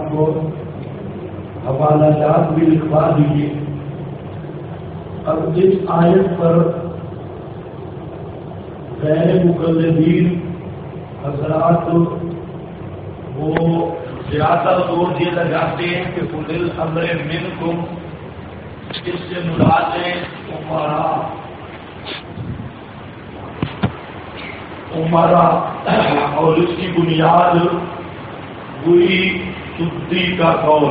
آپ حوالہ جات بھی لکھوا دیجیے۔ اب اس آیت پر غیر مقلدین حضرات وہ زیادہ زور دیا لگاتے ہیں کہ اولي الامر منکم، اس سے مراد ہے عمرا، اور اس کی بنیاد ہوئی سدی کا قول۔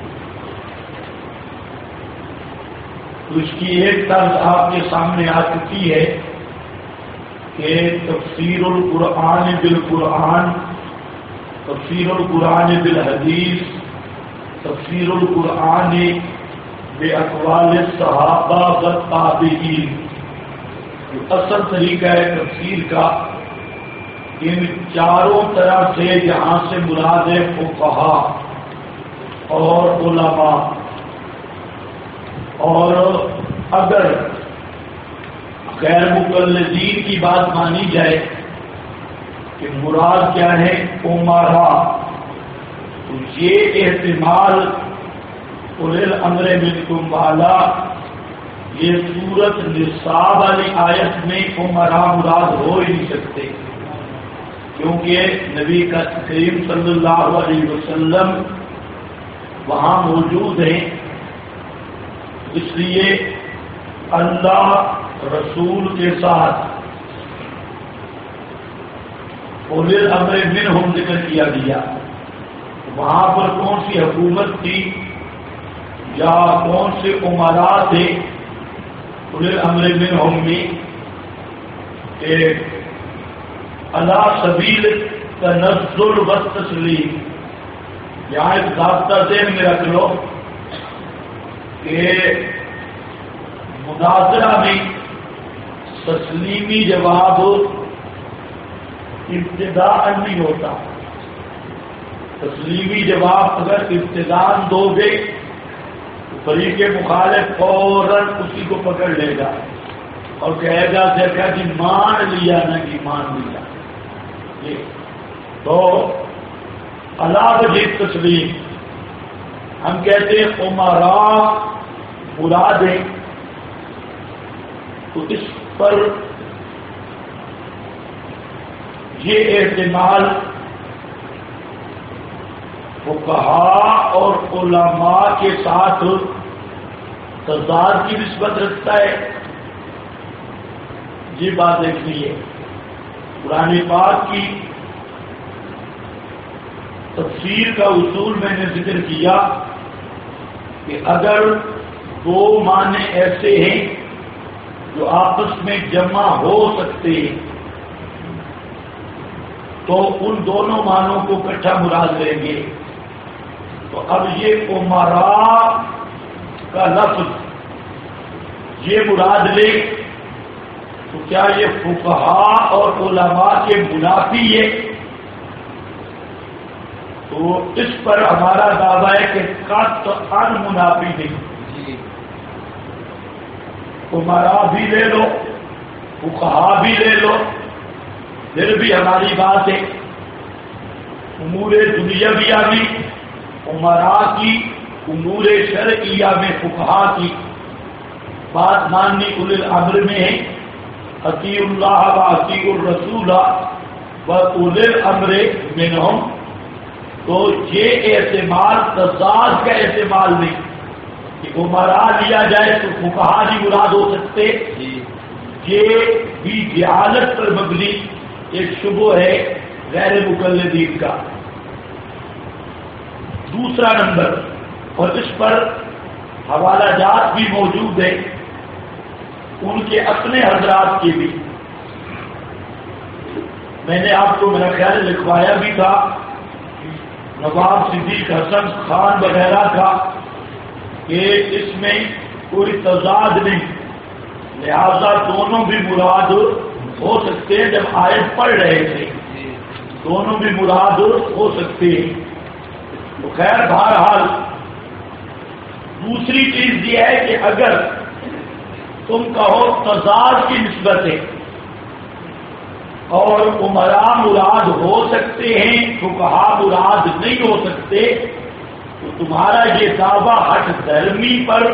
تو اس کی ایک طرز آپ کے سامنے آ چکی ہے کہ تفسیر القرآن بالقرآن، تفسیر القرآن بالحدیث، تفسیر القرآن باقوال الصحابہ والتابعین۔ اصل طریقہ ہے تفسیر کا ان چاروں طرف سے جہاں سے مراد ہے فقہا اور علماء، اور اگر غیر مقلدین کی بات مانی جائے کہ مراد کیا ہے عمرا، تو یہ احتمال اولي الامر منکم والا یہ سورت نساء والی آیت میں عمرا مراد ہو ہی نہیں سکتے، کیونکہ نبی کریم صلی اللہ علیہ وسلم وہاں موجود ہیں، اس لیے اللہ رسول کے ساتھ اولي الامر منہم ذکر کیا گیا۔ وہاں پر کون سی حکومت تھی یا کون سے عمراء تھے اولي الامر منہم میں؟ علی سبیل تنزل والتسلیم، یہاں ایک ضابطہ ذہن میں رکھ لو کہ مناظرہ میں تسلیمی جواب ابتداء نہیں ہوتا۔ تسلیمی جواب اگر ابتداء دو گے تو فریق مخالف فوراً اسی کو پکڑ لے گا اور کہے گا دیکھا جی مان لیا نہ کہ مان لیا۔ تو علاوہ تسلیم ہم کہتے ہیں عمراء مراد ہے، تو اس پر یہ احتمال فقہا اور علماء کے ساتھ تضاد کی نسبت رکھتا ہے۔ یہ بات دیکھنی ہے۔ قرآن پاک کی تفسیر کا اصول میں نے ذکر کیا کہ اگر دو معنی ایسے ہیں جو آپس میں جمع ہو سکتے ہیں تو ان دونوں معنوں کو اکٹھا مراد لیں گے۔ تو اب یہ عمراء کا لفظ یہ مراد لے تو کیا یہ فقہا اور علماء کے منافی ہے؟ تو اس پر ہمارا دعویٰ ہے کہ قطعاً منافی نہیں۔ عمراء بھی لے لو، فقہا بھی لے لو، پھر بھی ہماری بات ہے امور دنیاویہ بھی عمراء کی، امور شرعیہ میں فقہا کی بات ماننی اولي الامر میں ہے۔ اطیعوا اللہ و اطیعوا الرسول و اولي الامر منہم، تو یہ احتمال تضاد کا احتمال نہیں کہ عمراء لیا جائے تو فقہا نہیں مراد ہو سکتے، یہ بھی جہالت پر مبنی ایک شبہ ہے غیر مقلدین کا۔ دوسرا نمبر، اور اس پر حوالہ جات بھی موجود ہے ان کے اپنے حضرات کے بھی، میں نے آپ کو میرا خیال لکھوایا بھی تھا، نواب صدیق حسن خان وغیرہ کا، کہ اس میں کوئی تضاد نہیں، لہذا دونوں بھی مراد ہو سکتے ہیں۔ جب آیت پڑھ رہے تھے دونوں بھی مراد ہو سکتے ہیں۔ تو خیر بہرحال دوسری چیز یہ ہے کہ اگر تم کہو تضاد کی نسبت ہے اور عمراء مراد ہو سکتے ہیں، فقہا مراد نہیں ہو سکتے، تو تمہارا یہ دعویٰ ہٹ دھرمی پر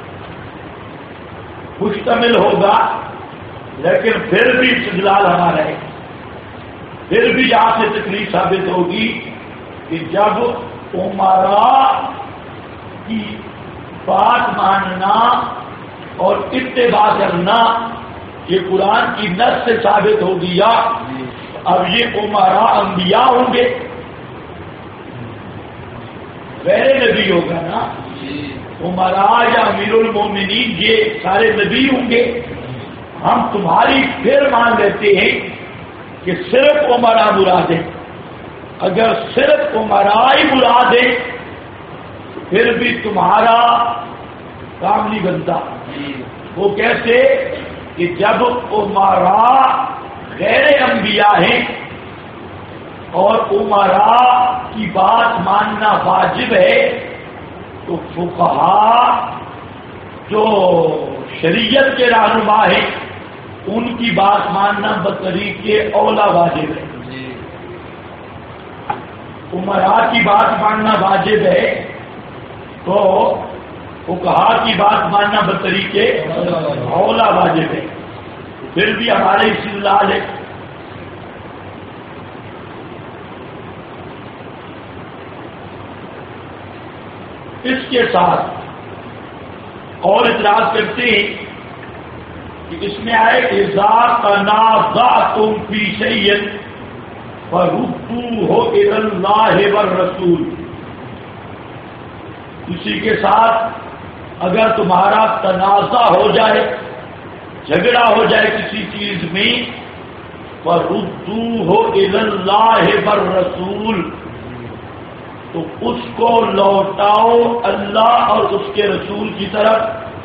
مشتمل ہوگا، لیکن پھر بھی استدلال ہمارا ہے، پھر بھی یہاں سے تکلیف ثابت ہوگی کہ جب امراء کی بات ماننا اور اتباع کرنا یہ قرآن کی نص سے ثابت ہو گیا، اب یہ امراء انبیاء ہوں گے، غیر نبی ہوگا نا، امراء یا امیر المومنین یہ سارے نبی ہوں گے۔ ہم تمہاری پھر مان لیتے ہیں کہ صرف امراء مراد ہے، اگر صرف امراء ہی مراد ہے پھر بھی تمہارا کام نہیں بنتا۔ وہ کیسے کہ جب امراء غیر انبیاء ہیں اور امراء کی بات ماننا واجب ہے تو فقہاء جو شریعت کے رہنما ہیں ان کی بات ماننا بطریق اولا واجب ہے۔ امراء کی بات ماننا واجب ہے تو فقہاء کی بات ماننا بطریق اولا واجب ہے، پھر بھی ہمارے استدلال ہے۔ اس کے ساتھ اور اعتراض کرتے ہیں کہ اس میں آئے اذا تنازعتم فی شیء فردوہ الی اللہ والرسول، اسی کے ساتھ اگر تمہارا تنازع ہو جائے، جھگڑا ہو جائے کسی چیز میں، فردوہ الی اللہ والرسول، تو اس کو لوٹاؤ اللہ اور اس کے رسول کی طرف۔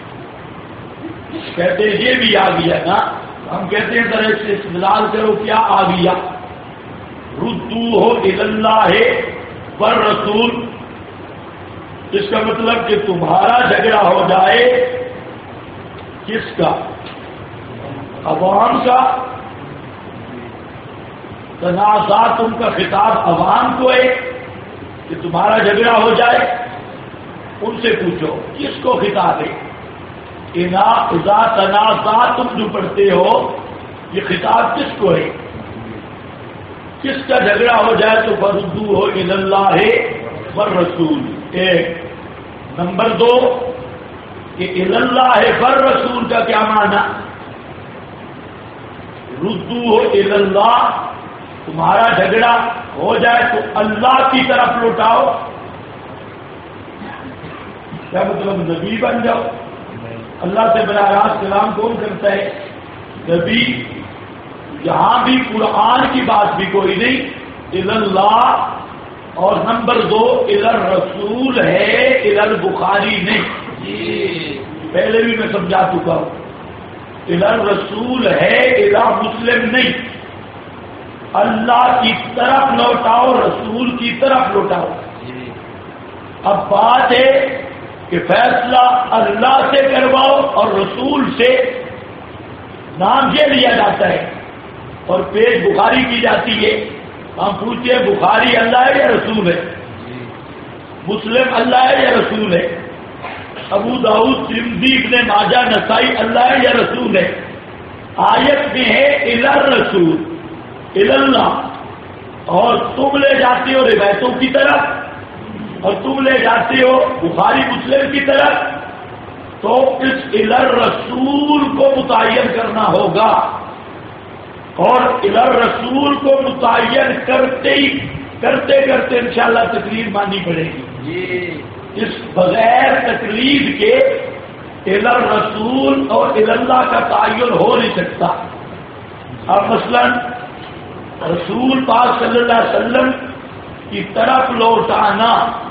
کہتے ہیں یہ بھی آ گیا نا، ہم کہتے ہیں ذرا سے استدلال کرو کیا آ گیا۔ ردوہ الی اللہ والرسول، اس کا مطلب کہ تمہارا جھگڑا ہو جائے کس کا؟ عوام کا۔ تنازعتم کا خطاب عوام کو ہے کہ تمہارا جھگڑا ہو جائے، ان سے پوچھو کس کو خطاب ہے؟ اذا تنازعتم جو پڑھتے ہو یہ خطاب کس کو ہے؟ کس کا جھگڑا ہو جائے تو فردوہ الی اللہ والرسول۔ ایک نمبر دو کہ الی اللہ والرسول کا کیا معنی؟ ردوہ الی اللہ، تمہارا جھگڑا ہو جائے تو اللہ کی طرف لوٹاؤ، کیا مطلب نبی بن جاؤ؟ اللہ سے براہ راست کلام کون کرتا ہے؟ نبی۔ یہاں بھی قرآن کی بات بھی کوئی نہیں، الی اللہ، اور نمبر دو الی الرسول ہے، الی البخاری نہیں، پہلے بھی میں سمجھا چکا ہوں، الی الرسول ہے، الی مسلم نہیں۔ اللہ کی طرف لوٹاؤ، رسول کی طرف لوٹاؤ۔ اب بات ہے کہ فیصلہ اللہ سے کرواؤ اور رسول سے، نام یہ لیا جاتا ہے اور پیش بخاری کی جاتی ہے۔ ہم پوچھتے ہیں بخاری اللہ ہے یا رسول ہے؟ مسلم اللہ ہے یا رسول ہے؟ ابو داؤد، ترمذی، ابن ماجہ، نسائی اللہ ہے یا رسول ہے؟ آیت میں ہے الی الرسول، الی اللہ، اور تم لے جاتے ہو روایتوں کی طرف اور تم لے جاتے ہو بخاری مسلم کی طرف، تو اس الی الرسول کو متعین کرنا ہوگا، اور الی الرسول کو متعین کرتے کرتے انشاءاللہ تقریر ماننی پڑے گی۔ اس بغیر تقلید کے الی الرسول اور الی اللہ کا تعین ہو نہیں سکتا۔ اب مثلا رسول پاک صلی اللہ علیہ وسلم کی طرف لوٹانا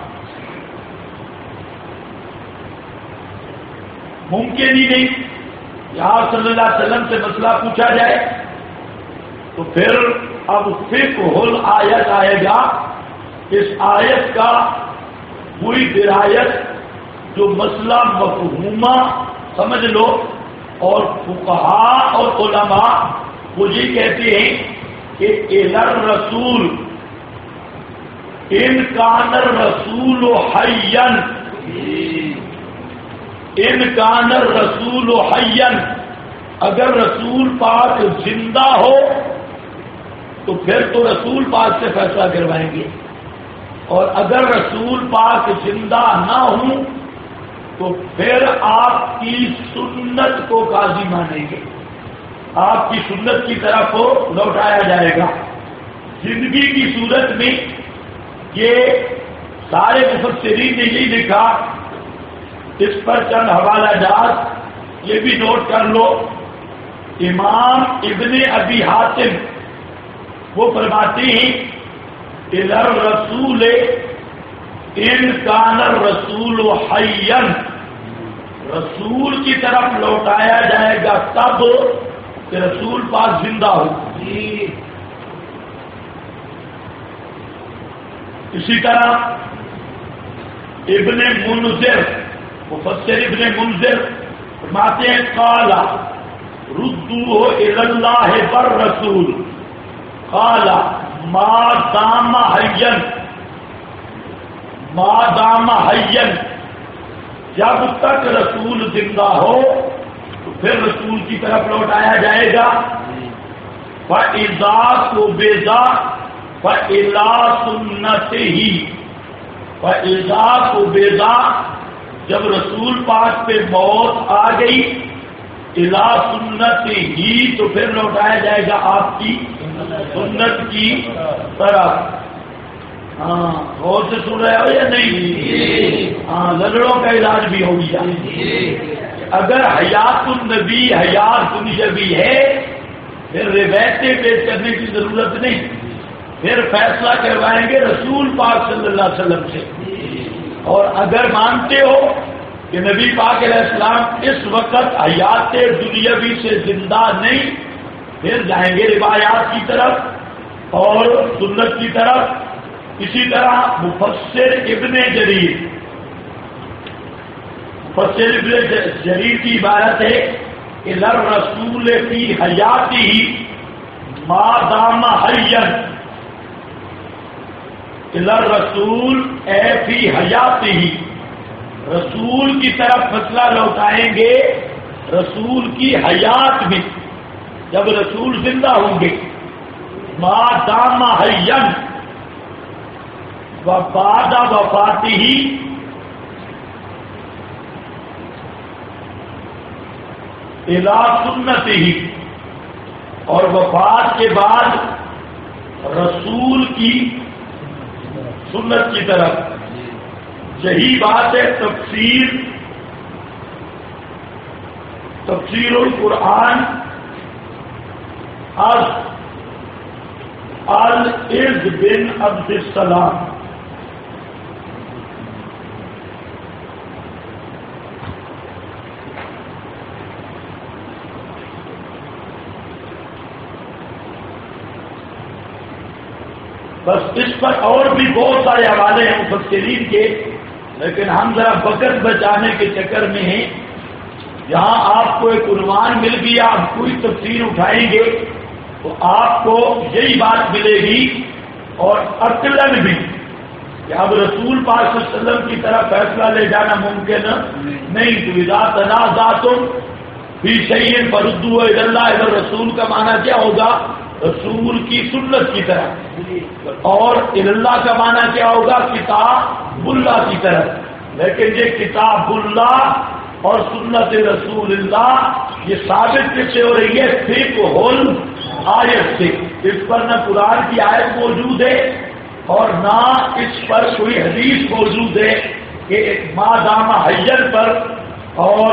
ممکن ہی نہیں۔ یہاں صلی اللہ علیہ وسلم سے مسئلہ پوچھا جائے تو پھر اب فقہ الآیت آئے گا، اس آیت کا پوری درایت جو مسئلہ مفہومہ سمجھ لو، اور فقہاء اور علماء وہ یہ کہتے ہیں کہ الی الرسول ان کان الرسول حیا، ان کان الرسول حیا، اگر رسول پاک زندہ ہو تو پھر تو رسول پاک سے فیصلہ کروائیں گے، اور اگر رسول پاک زندہ نہ ہوں تو پھر آپ کی سنت کو قاضی مانیں گے، آپ کی سنت کی طرف کو لوٹایا جائے گا۔ زندگی کی صورت میں یہ سارے مفسرین نے یہی لکھا، اس پر چند حوالہ جات یہ بھی نوٹ کر لو۔ امام ابن ابی حاتم وہ فرماتے ہیں الرسول ان کان الرسول حیا، رسول کی طرف لوٹایا جائے گا تب کہ رسول پاک زندہ ہو۔ اسی طرح ابن منذر مفسر ابن منذر فرماتے ہیں قال ردوہ الی اللہ والرسول قال ما دام حیا، ما دام حیا، جب تک رسول زندہ ہو تو پھر رسول کی طرف لوٹایا جائے گا۔ فَإِذَا قُبِضَ فَإِلَىٰ سُنَّتِهِ، فَإِذَا قُبِضَ، جب رسول پاک پہ موت آ گئی، اِلَىٰ سُنَّتِهِ تو پھر لوٹایا جائے گا آپ کی سنت کی طرف۔ ہاں غور سے سن رہے ہو یا نہیں؟ ہاں لگڑوں کا علاج بھی ہو گیا۔ اگر حیات النبی حیات دنیاوی ہے پھر روایتیں پیش کرنے کی ضرورت نہیں، پھر فیصلہ کروائیں گے رسول پاک صلی اللہ علیہ وسلم سے۔ اور اگر مانتے ہو کہ نبی پاک علیہ السلام اس وقت حیات دنیاوی سے زندہ نہیں، پھر جائیں گے روایات کی طرف اور سنت کی طرف۔ اسی طرح مفسر ابن جریر، مفسر ابن جریر کی عبارت ہے الی الرسول فی حیاتہ ما دام حیا، الی الرسول اے فی حیاتہ، رسول کی طرف فیصلہ لوٹائیں گے رسول کی حیات میں، جب رسول زندہ ہوں گے۔ ما دام حیا وبعد وفاتہ الی سنتہ، اور وفات کے بعد رسول کی سنت کی طرف۔ یہی بات ہے تفسیر القرآن العز بن عبد السلام، بس اس پر اور بھی بہت سارے حوالے ہیں مفسرین کے، لیکن ہم ذرا وقت بچانے کے چکر میں ہیں۔ یہاں آپ کو ایک عنوان مل گیا، آپ کوئی تفسیر اٹھائیں گے تو آپ کو یہی بات ملے گی، اور عقلاً بھی کہ اب رسول پاک صلی اللہ علیہ وسلم کی طرف فیصلہ لے جانا ممکن نہیں۔ تو اذا تنازعتم فی شیء فردوہ الی اللہ والرسول کا معنی کیا ہوگا؟ رسول کی سنت کی طرف، اور اللہ کا معنی کیا ہوگا؟ کتاب اللہ کی طرف۔ لیکن یہ کتاب اللہ اور سنت رسول اللہ یہ ثابت کس سے ہو رہی ہے؟ فقہ آیت سے۔ اس پر نہ قرآن کی آیت موجود ہے اور نہ اس پر کوئی حدیث موجود ہے کہ ما دام حیا پر اور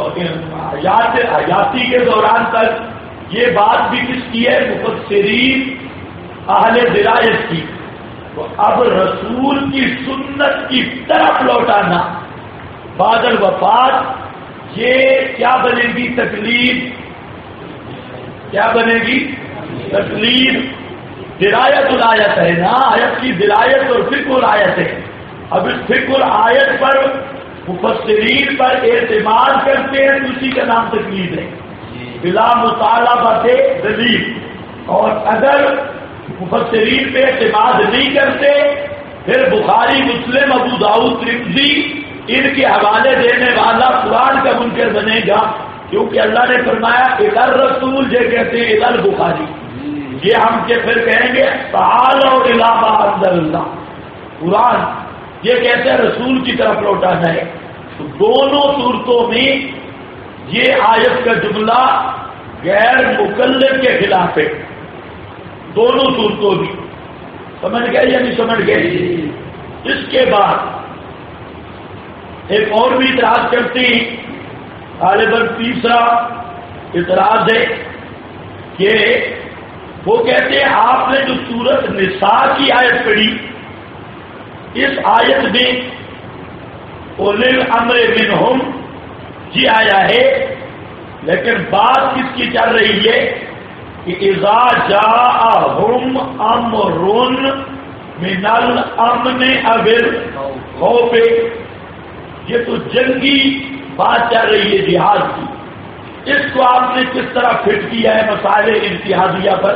حیاتی کے دوران تک یہ بات بھی کس کی ہے؟ مفسرین اہل درایت کی۔ تو اب رسول کی سنت کی طرف لوٹانا بعد الوفات، یہ کیا بنے گی؟ تکلیف۔ کیا بنے گی؟ تکلیف۔ درایت الآیت ہے نا، آیت کی درایت اور فقہ الآیت ہے۔ اب اس فقہ الآیت پر مفسرین پر اعتماد کرتے ہیں تو اسی کا نام تکلیف ہے، بلا مطالبہ دلیل۔ اور اگر مفسرین پہ اعتماد نہیں کرتے پھر بخاری، مسلم، ابو داؤد، ترمذی ان کے حوالے دینے والا قرآن کا منکر بنے گا، کیونکہ اللہ نے فرمایا ادھر رسول یہ کہتے ہیں ادھر بخاری، یہ ہم کے پھر کہیں گے تعالوا الی ما انزل اللہ، قرآن یہ کہتے ہیں رسول کی طرف لوٹانا ہے۔ تو دونوں صورتوں میں یہ آیت کا جملہ غیر مقلد کے خلاف ہے، دونوں صورتوں بھی۔ سمجھ گئے یا نہیں سمجھ گئے؟ اس کے بعد ایک اور بھی اعتراض کرتے ہیں، غالباً تیسرا اعتراض ہے کہ وہ کہتے ہیں آپ نے جو سورت نساء کی آیت پڑھی، اس آیت میں اولی الامر منہم جی آیا ہے، لیکن بات کس کی چل رہی ہے کہ اذا جاءہم امر من الامن او الخوف، یہ تو جنگی بات چل رہی ہے جہاد کی، اس کو آپ نے کس طرح فٹ کیا ہے مسائل اتحادیہ پر؟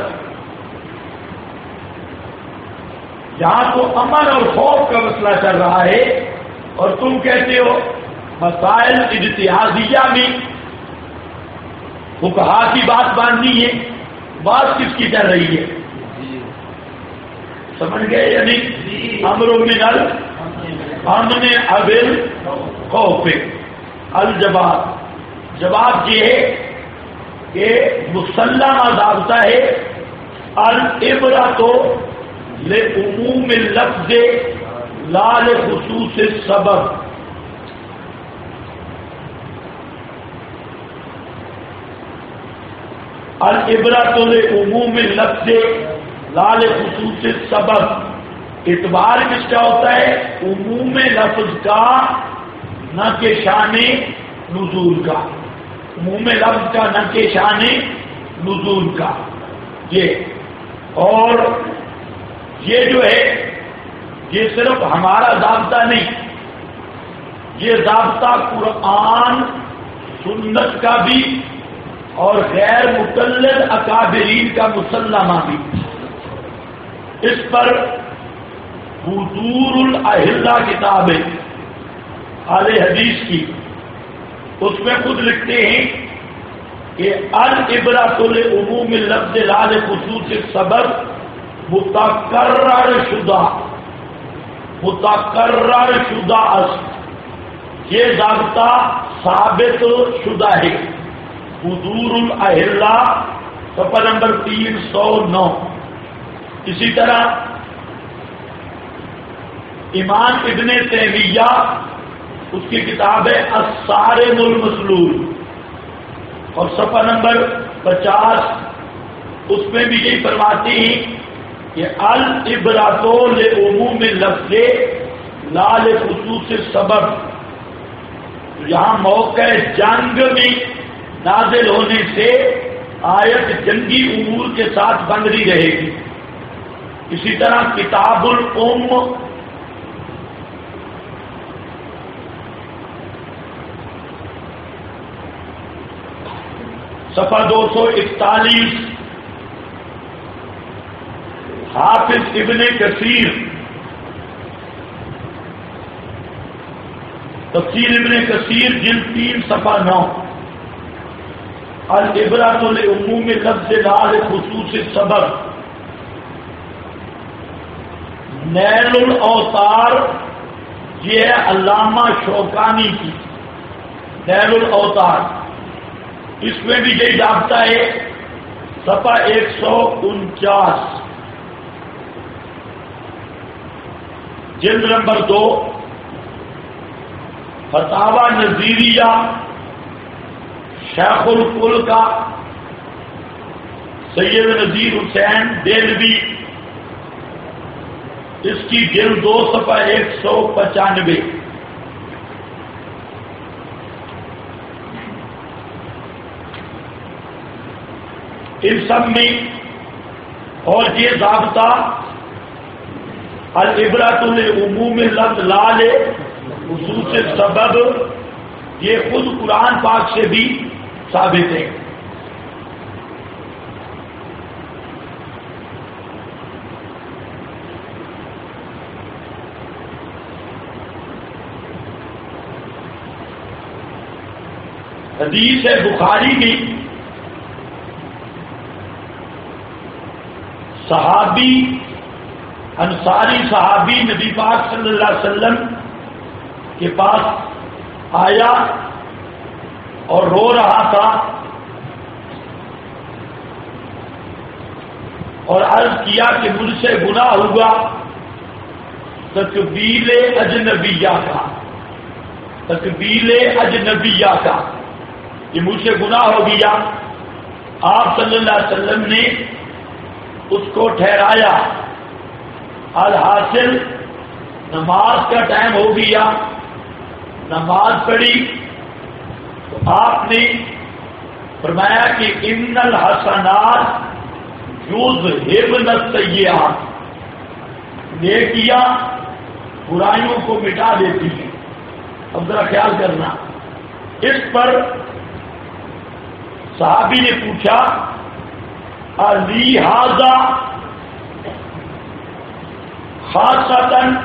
یہاں تو امن اور خوف کا مسئلہ چل رہا ہے اور تم کہتے ہو مسائل اتحادیہ میں فقہا کی بات ماننی ہے، بات کس کی چل رہی ہے؟ سمجھ گئے یا نہیں؟ امر من الامن او الخوف، الجواب، جواب یہ ہے کہ مسلمہ ضابطہ ہے العبرۃ لعموم اللفظ لا لخصوص السبب، العبرۃ لعموم اللفظ لا لخصوص السبب، اعتبار کس کا ہوتا ہے؟ عموم لفظ کا، نہ کہ شان نزول کا، عموم لفظ کا نہ کہ شان نزول کا۔ یہ اور یہ جو ہے یہ صرف ہمارا ضابطہ نہیں، یہ ضابطہ قرآن سنت کا بھی اور غیر مقلد اکابرین کا مسلمہ بھی۔ اس پر حضور الاہلہ کتاب ہے اہل حدیث کی، اس میں خود لکھتے ہیں کہ العبرۃ لعموم اللفظ لا لخصوص السبب متکرر شدہ اصل، یہ ضابطہ ثابت شدہ ہے۔ حضور الاہلہ صفحہ نمبر 309۔ اسی طرح امام ابن تیمیہ اس کی کتاب ہے الصارم المسلول اور صفحہ نمبر 50 اس میں بھی یہی فرماتے ہیں کہ العبرۃ لعموم اللفظ لا لخصوص السبب، یہاں موقع جنگ میں نازل ہونے سے آیت جنگی امور کے ساتھ بن رہی رہے گی۔ اسی طرح کتاب الام صفحہ 241، حافظ ابن کثیر تفسیر ابن کثیر جلد 3 صفحہ 9، العبرۃ لعموم اللفظ لا لخصوص السبب۔ نیل الاوطار یہ ہے علامہ شوکانی کی نیل الاوطار، اس میں بھی یہی ضابطہ ہے، صفحہ 149 جلد نمبر 2، فتاوی نظیریہ شیخ الکل کا سید نذیر حسین دہلوی، اس کی جلد 2 صفحہ 195۔ ان سب میں اور یہ ضابطہ العبرۃ لعموم اللفظ لا لخصوص السبب یہ خود قرآن پاک سے بھی ثابت ہے۔ حدیث ہے بخاری کی، صحابی انصاری صحابی نبی پاک صلی اللہ علیہ وسلم کے پاس آیا اور رو رہا تھا اور عرض کیا کہ مجھ سے گناہ ہوا تقبیل اجنبیہ کا، تقبیل اجنبیہ کا، یہ مجھ سے گناہ ہو گیا۔ آپ صلی اللہ علیہ وسلم نے اس کو ٹھہرایا، الحاصل نماز کا ٹائم ہو گیا، نماز پڑھی تو آپ نے فرمایا کہ ان الحسنات یذہبن السیئات، نیکیاں برائیوں کو مٹا دیتی ہیں۔ اب ذرا خیال کرنا، اس پر صحابی نے پوچھا علی ھذا خاصتاً،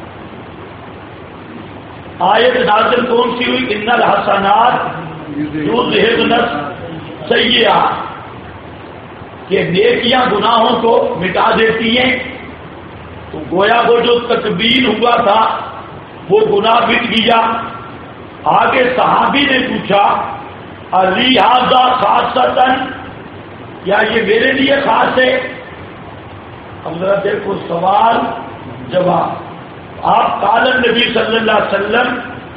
آیت نازل کون سی ہوئی؟ ان الحسنات یذہبن السیئات، کہ نیکیاں گناہوں کو مٹا دیتی ہیں۔ تو گویا وہ جو تکبیر ہوا تھا وہ گناہ مٹ گیا۔ آگے صحابی نے پوچھا علی ھذا خاصتاً، کیا یہ میرے لیے خاص ہے؟ اب ذرا دیکھو سوال جواب۔ آپ قال نبی صلی اللہ علیہ وسلم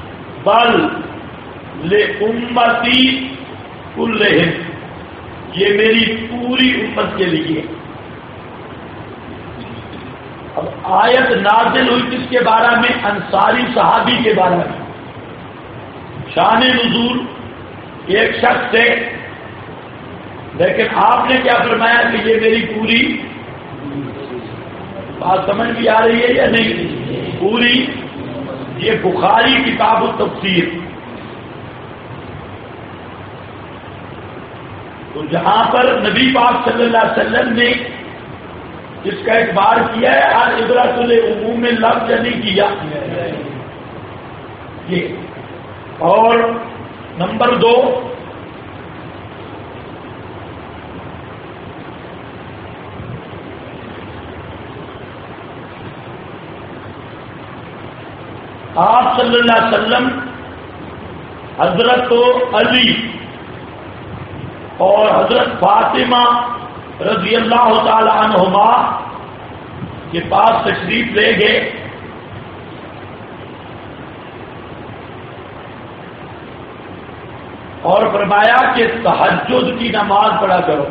بل لامتی کلہم، یہ میری پوری امت کے لیے۔ اب آیت نازل ہوئی کس کے بارے میں؟ انصاری صحابی کے بارے میں۔ شان نزول ایک شخص سے، لیکن آپ نے کیا فرمایا کہ یہ میری پوری، بات سمجھ بھی آ رہی ہے یا نہیں؟ پوری، یہ بخاری کتاب التفسیر۔ تو جہاں پر نبی پاک صلی اللہ علیہ وسلم نے اس کا اعتبار کیا ہے، آج عبرت العموم میں لفظ نہیں کیا یہ۔ اور نمبر 2، آپ صلی اللہ علیہ وسلم حضرت علی اور حضرت فاطمہ رضی اللہ تعالی عنہما کے پاس تشریف لے گئے اور فرمایا کہ تہجد کی نماز پڑھا کرو،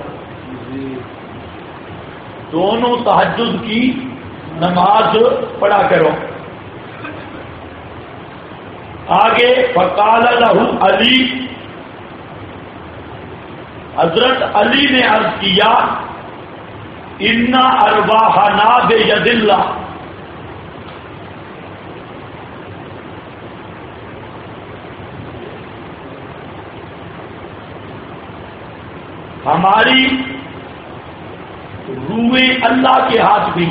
دونوں تہجد کی نماز پڑھا کرو۔ آگے فقال لہ علی، حضرت علی نے عرض کیا انا ارواحنا بید اللہ، ہماری روحیں اللہ کے ہاتھ میں،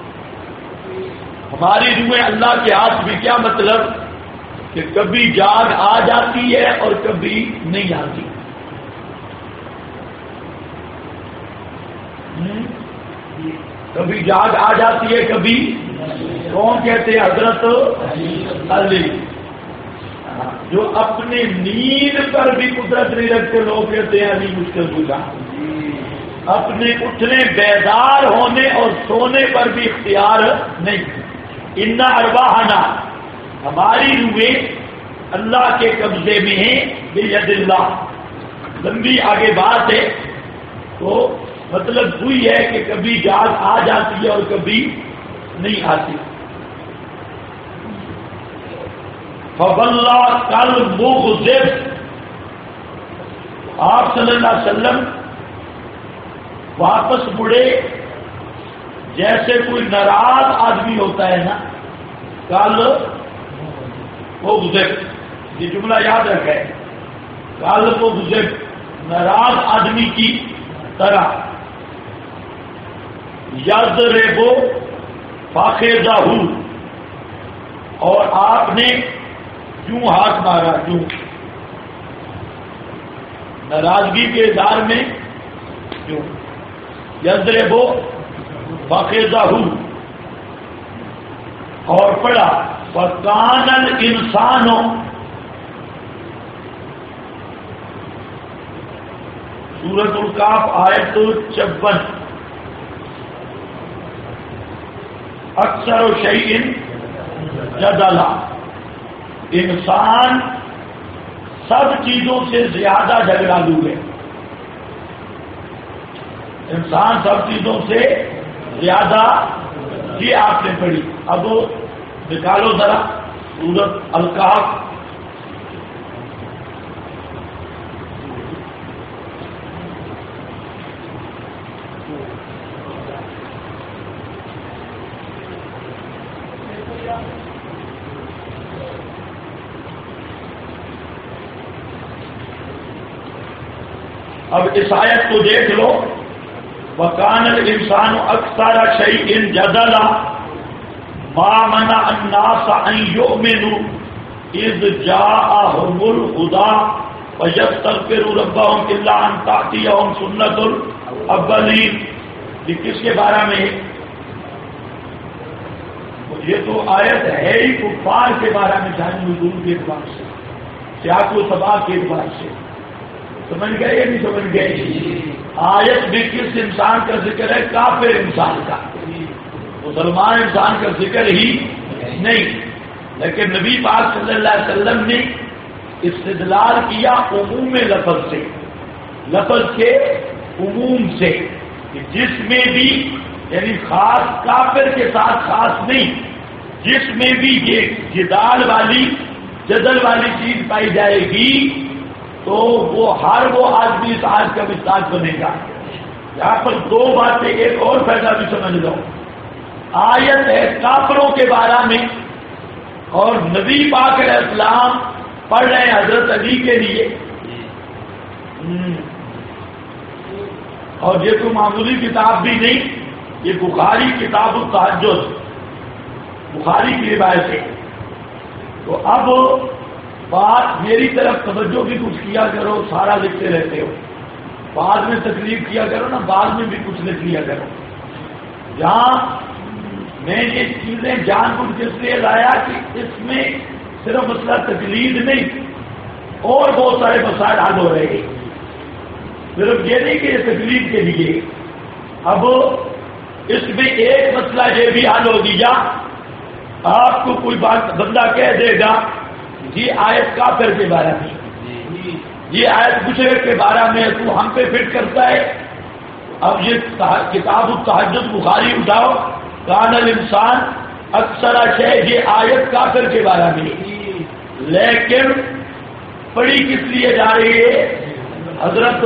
ہماری روحیں اللہ کے ہاتھ میں۔ کیا مطلب؟ کہ کبھی جاگ آ جاتی ہے اور کبھی نہیں آتی۔ کبھی جاگ آ جاتی ہے، کبھی کون کہتے ہیں؟ حضرت علی، جو اپنے نیند پر بھی قدرت نہیں رکھتے، لوگ کہتے ہیں علی مشکل گزا۔ اپنے اٹھنے بیدار ہونے اور سونے پر بھی اختیار نہیں۔ انا ارواحنا، ہماری روحیں اللہ کے قبضے میں ہیں، بید اللہ۔ لمبی آگے بات ہے، تو مطلب ہوئی ہے کہ کبھی جاگ آ جاتی ہے اور کبھی نہیں آتی۔ فواللہ کل مغضب، آپ صلی اللہ علیہ وسلم واپس مڑے جیسے کوئی ناراض آدمی ہوتا ہے نا، کل مغضب، یہ جملہ یاد رکھے، کل مغضب، ناراض آدمی کی طرح۔ یضرب فخذہ، اور آپ نے یوں ہاتھ مارا، یوں، ناراضگی کے اظہار میں کیوں یضرب فخذہ اور پڑھا فکان الانسان سورۃ الکاف آیت 56 اکثر شیء جدلا انسان سب چیزوں سے زیادہ جھگڑالو ہے. انسان سب چیزوں سے زیادہ یہ آپ نے پڑھی. اب نکالو ذرا سورۃ الکاف اب اس آیت کو دیکھ لو. وَكَانَ الْإِنسَانُ أَكْثَرَ شَيْءٍ جَدَلًا مَا مَنَعَ النَّاسَ أَن يُؤْمِنُوا إِذْ جَاءَهُمُ الْهُدَىٰ وَيَسْتَغْفِرُوا رَبَّهُمْ إِلَّا أَن تَأْتِيَهُمْ سُنَّةُ الْأَوَّلِينَ. یہ کس کے بارے میں؟ یہ تو آیت ہے ہی کفار کے بارے میں، جان نزول کے اعتبار سے، سیاق و سباق کے اعتبار سے. سمجھ گئے یا نہیں سمجھ گئے؟ آیت بھی کس انسان کا ذکر ہے؟ کافر انسان کا. مسلمان انسان کا ذکر ہی نہیں. لیکن نبی پاک صلی اللہ علیہ وسلم نے استدلال کیا عموم لفظ سے، لفظ کے عموم سے، کہ جس میں بھی یعنی خاص کافر کے ساتھ خاص نہیں، جس میں بھی یہ جدال والی جدل والی چیز پائی جائے گی تو وہ ہر وہ آدمی اس آج کا مثال بنے گا. یہاں پر دو باتیں، ایک اور فائدہ بھی سمجھ لو. آیت ہے کافروں کے بارے میں اور نبی پاک علیہ السلام پڑھ رہے ہیں حضرت علی کے لیے. اور یہ تو معمولی کتاب بھی نہیں، یہ بخاری کتاب التہجد، بخاری کی روایت ہے. تو اب بات میری طرف توجہ بھی کچھ کیا کرو، سارا لکھتے رہتے ہو، بعد میں تکلیف کیا کرو نا، بعد میں بھی کچھ لکھ لیا کرو. جہاں میں یہ چیزیں جان بوجھ کے اس لیے لایا کہ اس میں صرف مسئلہ تقلید نہیں، اور بہت سارے مسائل حل ہو رہے ہیں. صرف یہ نہیں کہ یہ تقلید کے لیے. اب اس میں ایک مسئلہ یہ بھی حل ہو گیا. آپ کو کوئی بات بندہ کہہ دے گا یہ آیت کافر کے بارے میں، یہ آیت مشرک کے بارے میں، تو ہم پہ فٹ کرتا ہے. اب یہ کتاب التہجد بخاری اٹھاؤ، کان الانسان اکثر شے، یہ آیت کافر کے بارے میں، لیکن پڑھی کس لیے جا رہی ہے حضرت؟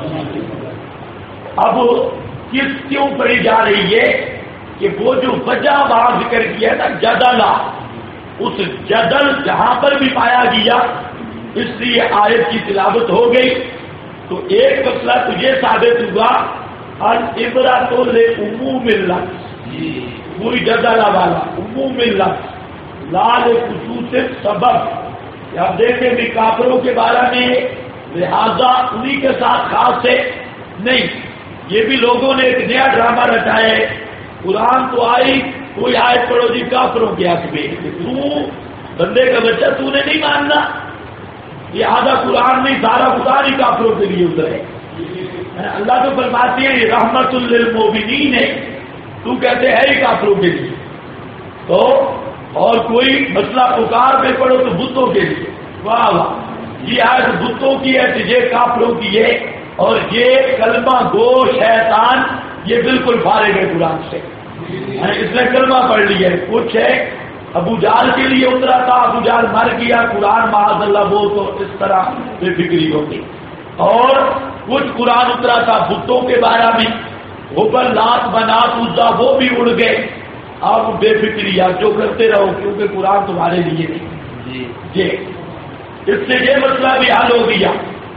اب کیوں پڑھی جا رہی ہے کہ وہ جو وجہ وہاں ذکر کیا نا جدلا، اس جدل جہاں پر بھی پایا گیا اس لیے آیت کی تلاوت ہو گئی. تو ایک مسئلہ تو یہ ثابت ہوا العبرۃ لعموم اللفظ، پوری جدلا والا عموم اللفظ لا لخصوص سبب. اب دیکھیں بھی کافروں کے بارے میں لہذا انہی کے ساتھ خاص ہے نہیں. یہ بھی لوگوں نے ایک نیا ڈرامہ رچایا ہے. قرآن تو آئی، کوئی آیت پڑھو جی کافروں کے حق میں، تو بندے کا بچہ تو نے نہیں ماننا. یہ آدھا قرآن نہیں، سارا خدا نہیں کافروں کے لیے اترے. اللہ تو فرماتی ہے رحمت للمؤمنین ہے، تو کہتے ہے ہی کافروں کے لیے. تو اور کوئی مسئلہ پکار میں پڑھو تو بتوں کے لیے. واہ واہ، یہ آیت بتوں کی ہے، یہ کافروں کی ہے. اور یہ کلمہ گو شیطان یہ بالکل فارغ ہے قرآن سے. اس نے کلمہ پڑھ لی ہے. کچھ ہے ابو جہل کے لیے اترا تھا، ابو جہل مر گیا، قرآن معاذ اللہ وہ تو اس طرح بے فکری ہوگی. اور کچھ قرآن اترا تھا بتوں کے بارے میں، حبل لات منات عزا وہ بھی اڑ گئے. آپ بے فکری آپ جو کرتے رہو کیونکہ قرآن تمہارے لیے نہیں. جی اس سے یہ مسئلہ بھی حل ہو گیا.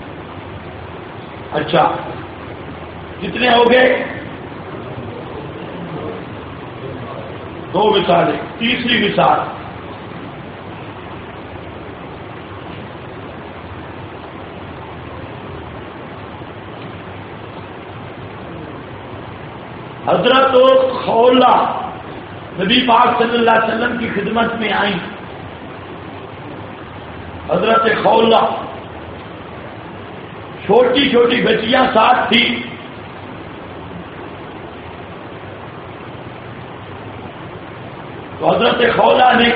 اچھا کتنے ہو گئے؟ دو مثالیں. تیسری مثال حضرت خولہ نبی پاک صلی اللہ علیہ وسلم کی خدمت میں آئیں. حضرت خولہ چھوٹی چھوٹی بچیاں ساتھ تھی. تو حضرت خولہ نے،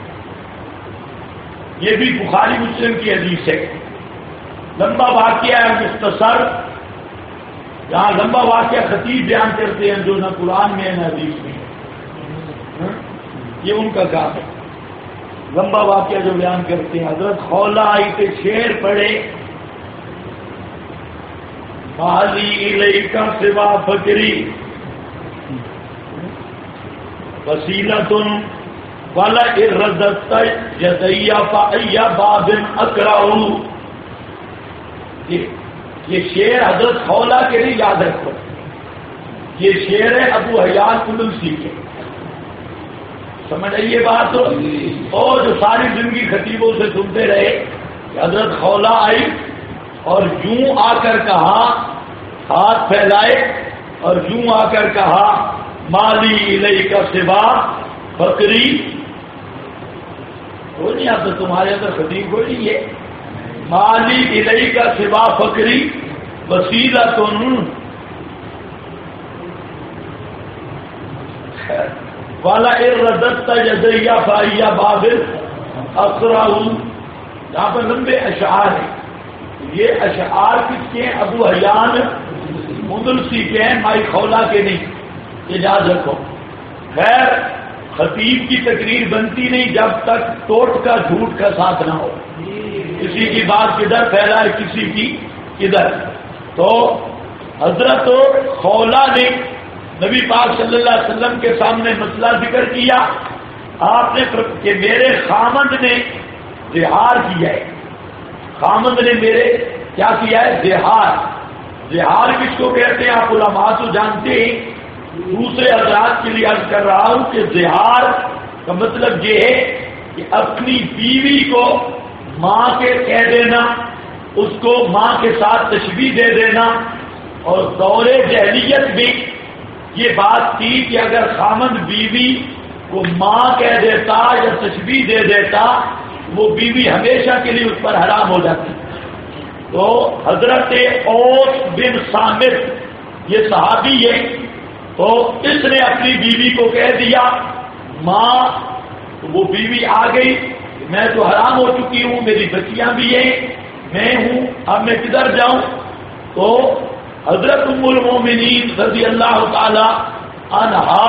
یہ بھی بخاری مسلم کی حدیث ہے، لمبا واقعہ ہے مختصر، جہاں لمبا واقعہ خطیب بیان کرتے ہیں جو نہ قرآن میں ہے نہ حدیث میں ہے، یہ ان کا کام ہے، لمبا واقعہ جو بیان کرتے ہیں. حضرت خولہ آئی تھے، شعر پڑھے، مالی الیک سوا فکری وسیلۃ ولئن رددت یدی فأی باب اقرع. یہ شعر حضرت خولہ کے لیے یاد رکھو، یہ شعر ہے ابو حیان قلوسی کے. سمجھ آئیے بات؟ اور جو ساری زندگی خطیبوں سے سنتے رہے کہ حضرت خولہ آئی اور یوں آ کر کہا، ہاتھ پھیلائے اور یوں آ کر کہا مالی الیک سوا فقری. کوئی نہیں آتا تمہارے اندر خطیب کوئی نہیں ہے. مالی الیک سوا فقری وسیلۃ ولئن رددت یدی فأی باب اقرع. یہاں پر لمبے اشعار ہیں. یہ اشعار کس کے ہیں؟ ابو حیان قلوسی کے ہیں، مائی خولہ کے نہیں، یاد رکھو. خیر، خطیب کی تقریر بنتی نہیں جب تک ٹوٹ کا جھوٹ کا ساتھ نہ ہو. کسی کی بات کدھر پھیلائے کسی کی کدھر. تو حضرت خولہ نے نبی پاک صلی اللہ علیہ وسلم کے سامنے مسئلہ ذکر کیا. آپ نے کہ میرے خامند نے زہار کیا ہے. خامند نے میرے کیا کیا ہے؟ زہار. زہار کس کو کہتے ہیں آپ علماء تو جانتے ہیں. دوسرے حضرات کے لیے عرض کر رہا ہوں کہ زہار کا مطلب یہ ہے کہ اپنی بیوی کو ماں کے کہہ دینا، اس کو ماں کے ساتھ تشبیہ دے دینا. اور دور جاہلیت میں یہ بات تھی کہ اگر خامند بیوی کو ماں کہہ دیتا یا تشبیہ دے دیتا، وہ بیوی ہمیشہ کے لیے اس پر حرام ہو جاتی. تو حضرت اوس بن صامت یہ صحابی ہے، تو اس نے اپنی بیوی کو کہہ دیا ماں. تو وہ بیوی آ گئی، میں تو حرام ہو چکی ہوں، میری بچیاں بھی ہیں، میں ہوں، اب میں کدھر جاؤں؟ تو حضرت ام المومنین رضی اللہ تعالی عنہا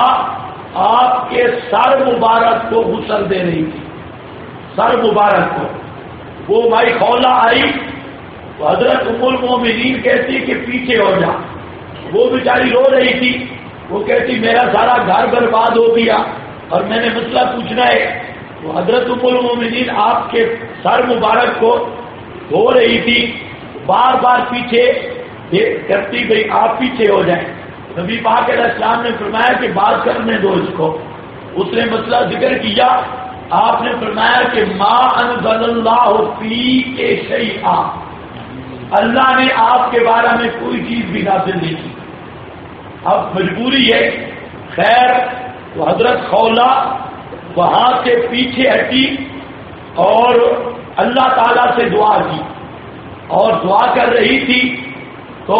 آپ کے سر مبارک کو غسل دے رہی تھی. سر مبارک کو وہ مائی خولہ آئی تو حضرت ام المومنین کہتی کہ پیچھے ہو جا. وہ بیچاری رو رہی تھی، وہ کہتی میرا سارا گھر برباد ہو گیا اور میں نے مسئلہ پوچھنا ہے. تو حضرت ام المومنین آپ کے سر مبارک کو دھو رہی تھی، بار بار پیچھے کرتی گئی آپ پیچھے ہو جائیں. نبی پاک علیہ السلام نے فرمایا کہ بات کرنے دو اس کو. اس نے مسئلہ ذکر کیا. آپ نے فرمایا کہ ما انزل اللہ فیک شیئا، اللہ نے آپ کے بارے میں کوئی چیز بھی نازل نہیں کی. اب مجبوری ہے. خیر، تو حضرت خولہ وہاں سے پیچھے ہٹی اور اللہ تعالیٰ سے دعا کی اور دعا کر رہی تھی. تو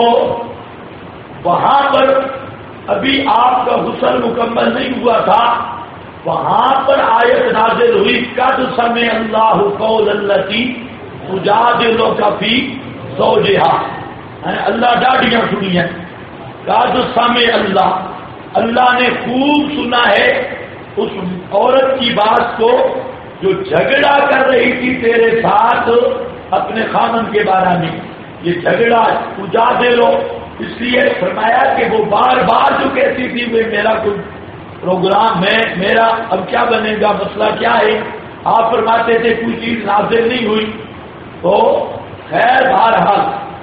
وہاں پر ابھی آپ کا غسل مکمل نہیں ہوا تھا، وہاں پر آیت نازل ہوئی قد سمع اللہ قول التی تجادلک فی زوجہا. اللہ ڈاڈیاں سنی ہیں. قد سمع اللہ، اللہ نے خوب سنا ہے اس عورت کی بات کو جو جھگڑا کر رہی تھی تیرے ساتھ اپنے خامن کے بارے میں. یہ جھگڑا اجا دے لو، اس لیے فرمایا کہ وہ بار بار جو کہتی تھی وہ میرا کوئی پروگرام ہے، میرا اب کیا بنے گا، مسئلہ کیا ہے. آپ فرماتے تھے کوئی چیز نازل نہیں ہوئی. تو خیر بہرحال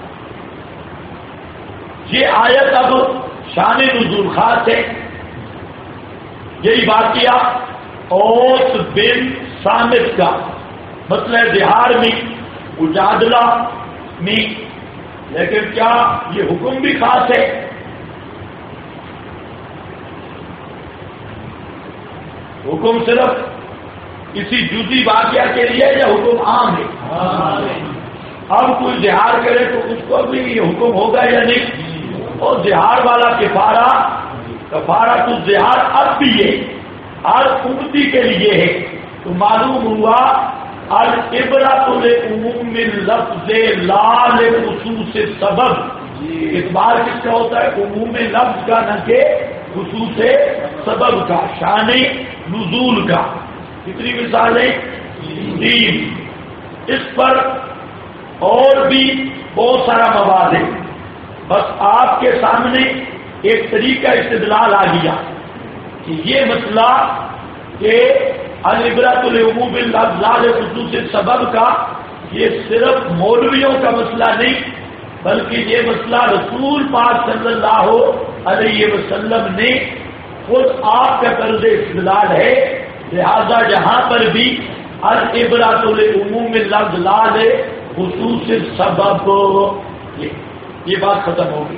یہ آیت اب شان نزول خاص ہے. یہی واقعہ اوس بن صامت کا مسئلہ بہار میں مجادلہ میں، لیکن کیا یہ حکم بھی خاص ہے؟ حکم صرف اسی جزئی واقعہ کے لیے یا حکم عام ہے؟ اب کوئی زہار کرے تو اس کو بھی یہ حکم ہوگا یا نہیں؟ اور زہار والا کفارہ تو زہار اب بھی ہے، ہر امتی کے لیے ہے. تو معلوم ہوا العبرۃ لعموم اللفظ لا لخصوص سبب. اعتبار کس کا ہوتا ہے؟ عموم لفظ کا، نہ کہ خصوص سبب کا، شان نزول کا. کتنی مثالیں؟ 3. اس پر اور بھی بہت سارا مواد ہے، بس آپ کے سامنے ایک طریقہ استدلال آ گیا کہ یہ مسئلہ کہ العبرۃ لعموم اللفظ لا لخصوص سبب کا یہ صرف مولویوں کا مسئلہ نہیں، بلکہ یہ مسئلہ رسول پاک صلی اللہ علیہ وسلم نے خود آپ کا طرز استدلال ہے. لہذا جہاں پر بھی العبرۃ لعموم اللفظ لا لخصوص سبب، یہ بات ختم ہوگی.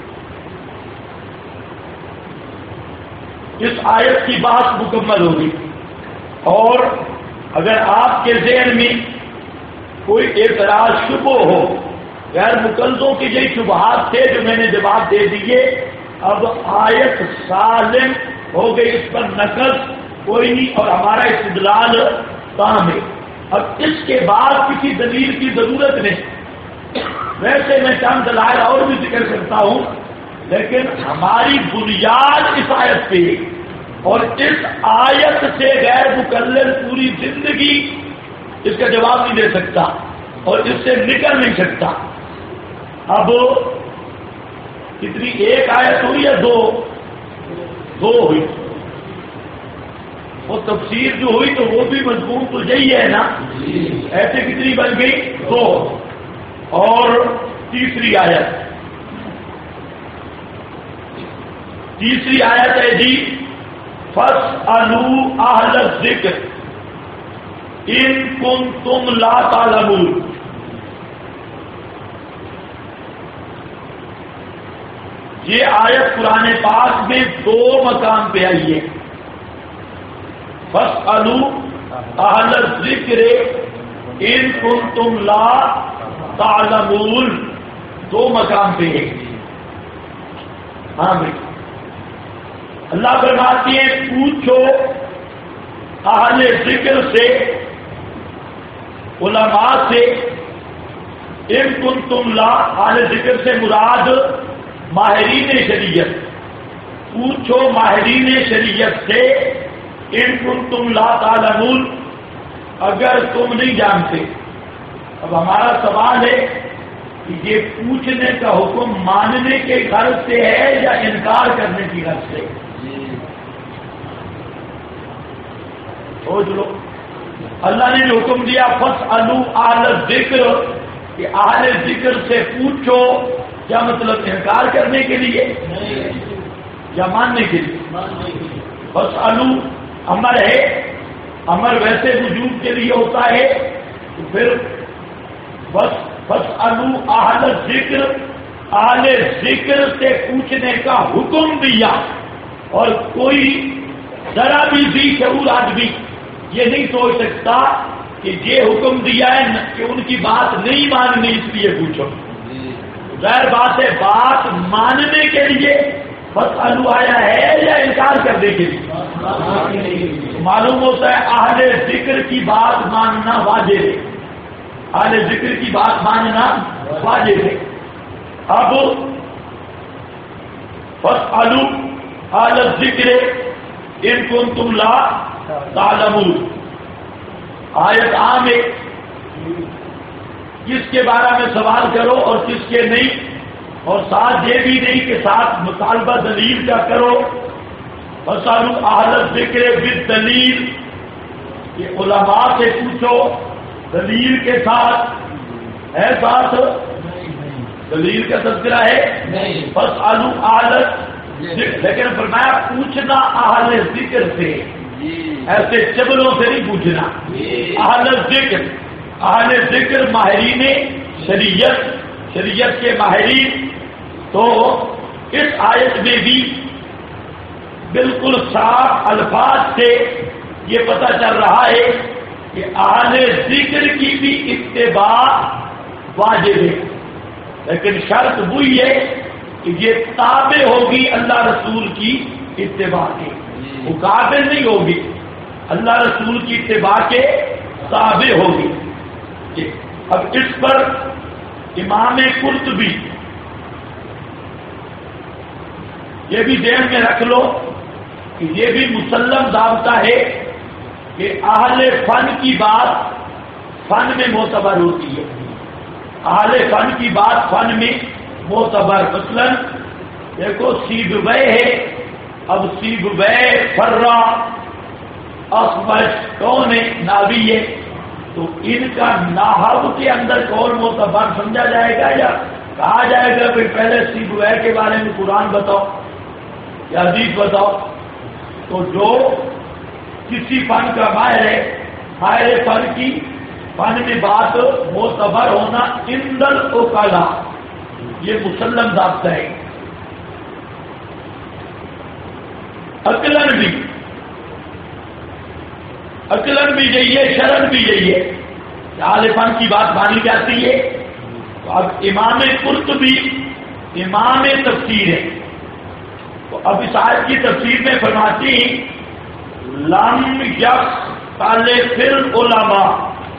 اس آیت کی بات مکمل ہوگی. اور اگر آپ کے ذہن میں کوئی اعتراض شبہ ہو، غیر مقلدوں کے یہ شبہات تھے جو میں نے جواب دے دیے، اب آیت سالم ہو گئی، اس پر نقل کوئی نہیں اور ہمارا استدلال تام ہے. اب اس کے بعد کسی دلیل کی ضرورت نہیں. ویسے میں چند دلائل اور بھی ذکر کرتا ہوں، لیکن ہماری بنیاد اس آیت پہ، اور اس آیت سے غیر مقلد پوری زندگی اس کا جواب نہیں دے سکتا اور اس سے نکل نہیں سکتا. اب کتنی؟ ایک آیت ہوئی یا دو ہوئی؟ وہ تفسیر جو ہوئی تو وہ بھی مضمون تو یہی ہے نا. ایسے کتنی بن گئی؟ 2. اور تیسری آیت ہے جی فَاسْأَلُوا أَهْلَ الذِّكْرِ إِن كُنتُمْ لَا تَعْلَمُونَ. یہ آیت قرآن پاک میں 2 مقام پہ آئی ہے. فَاسْأَلُوا أَهْلَ الذِّكْرِ إِن كُنتُمْ لَا تَعْلَمُونَ، 2 مقام پہ ہے. ہاں بھائی، اللہ فرماتی ہے پوچھو اہل ذکر سے، علماء سے. ان کنتم لا، اہل ذکر سے مراد ماہرین شریعت. پوچھو ماہرین شریعت سے، ان کنتم لا تعلمون، اگر تم نہیں جانتے. اب ہمارا سوال ہے کہ یہ پوچھنے کا حکم ماننے کے غرض سے ہے یا انکار کرنے کی غرض سے؟ سوچ لو. اللہ نے جو حکم دیا فَاسْأَلُوا أَهْلَ الذِّكْرِ کہ اہل ذکر سے پوچھو، کیا مطلب؟ انکار کرنے کے لیے یا ماننے کے لیے؟ فَاسْأَلُوا امر ہے، امر ویسے وجوب کے لیے ہوتا ہے، تو پھر بس فَاسْأَلُوا أَهْلَ الذِّكْرِ، اہل ذکر سے پوچھنے کا حکم دیا. اور کوئی ذرا بھی شعور آدمی یہ نہیں سوچ سکتا کہ یہ حکم دیا ہے کہ ان کی بات نہیں ماننی اس لیے پوچھو. ظاہر بات ہے بات ماننے کے لیے فَاسْأَلُوا آیا ہے یا انکار کرنے کے لیے؟ معلوم ہوتا ہے اہل ذکر کی بات ماننا واجب ہے. اہل ذکر کی بات ماننا واجب ہے. اب فَاسْأَلُوا أَهْلَ الذِّكْرِ إِن كُنتُمْ لَا تعلمون. آیت عام ہے، کس کے بارے میں سوال کرو اور کس کے نہیں، اور ساتھ یہ بھی نہیں کہ ساتھ مطالبہ دلیل کا کرو. فَاسْأَلُوا أَهْلَ الذِّكْرِ بِالدَّلِيلِ، یہ علماء سے پوچھو دلیل کے ساتھ. ہے ساتھ دلیل کا تذکرہ ہے؟ فَاسْأَلُوا أَهْلَ الذِّكْرِ، لیکن فرمایا پوچھنا اہل ذکر سے، ایسے چبلوں سے نہیں پوچھنا. اہل ذکر، اہل ذکر ماہرین شریعت، شریعت کے ماہرین. تو اس آیت میں بھی بالکل صاف الفاظ سے یہ پتہ چل رہا ہے کہ اہل ذکر کی بھی اتباع واجب ہے، لیکن شرط وہی ہے کہ یہ تابع ہوگی اللہ رسول کی اتباع کے، مقابل نہیں ہوگی، اللہ رسول کی اتباع کے تابع ہوگی۔ اب اس پر امام قرطبی، یہ بھی ذہن میں رکھ لو کہ یہ بھی مسلم ضابطہ ہے کہ اہل فن کی بات فن میں معتبر ہوتی ہے، اہل فن کی بات فن میں معتبر۔ مثلا دیکھو سیبویہ ہے، اب سیبویہ، فرا، اخبش کون ہے؟ ناوی ہے، تو ان کا نحو کے اندر کون معتبر سمجھا جائے گا یا کہا جائے گا کہ پہلے سیبویہ کے بارے میں قرآن بتاؤ یا حدیث بتاؤ؟ تو جو کسی فن کا ماہر ہے، ماہر فن کی فن میں بات معتبر ہونا عند العقلاء، یہ مسلم ضابطہ ہے۔ عقلاً بھی یہی ہے، شرعاً بھی یہی ہے کہ اہل فن کی بات مانی جاتی ہے۔ تو اب امام قرطبی امام تفسیر ہے، تو اب اس آیت کی تفسیر میں فرماتی لم یختلف العلماء،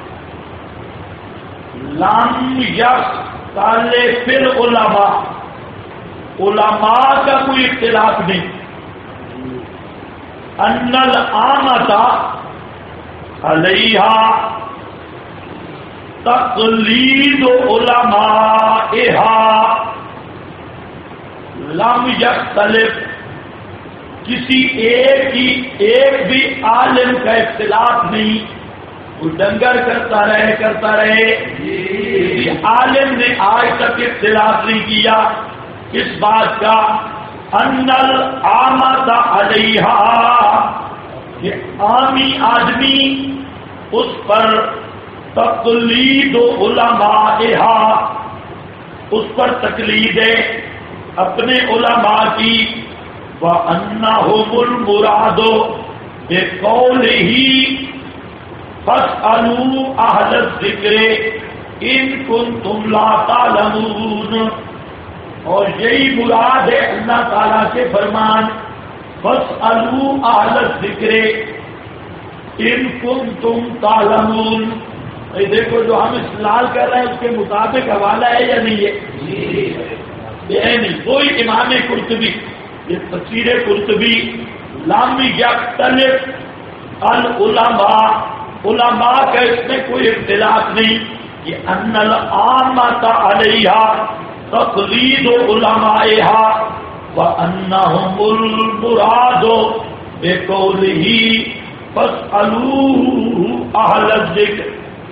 لم یختلف العلماء، علماء کا کوئی اختلاف نہیں، ان العامۃ علیہا تقلید علمائہا، لم یختلف، کسی ایک بھی عالم کا اختلاف نہیں، وہ ڈنگر کرتا رہے، کسی عالم نے آج تک اختلاف نہیں کیا اس بات کا، ان العامۃ علیہا، یہ عامی آدمی اس پر تقلید علمائہا، اس پر تقلید ہے اپنے علماء کی، وَأَنَّهُمُ الْمُرَادُ بِقَوْلِهِ فَاسْأَلُوا أَهْلَ الذِّكْرِ إِن كُنتُمْ لَا تَعْلَمُونَ، اور یہی مراد ہے اللہ تعالیٰ کے فرمان فَاسْأَلُوا أَهْلَ الذِّكْرِ إِن كُنتُمْ تَعْلَمُونَ۔ یہ دیکھو جو ہم استدلال کر رہے ہیں اس کے مطابق حوالہ ہے یا نہیں ہے؟ یہ نہیں۔ کوئی امام قرطبی، یہ تفسیر قرطبی، لم یختلف العلماء، علماء کا اس میں کوئی اختلاف نہیں، یہ ان العامۃ علیہا تقلید علمائہا وانہم المراد بقولہ فاسألوا اہل الذکر،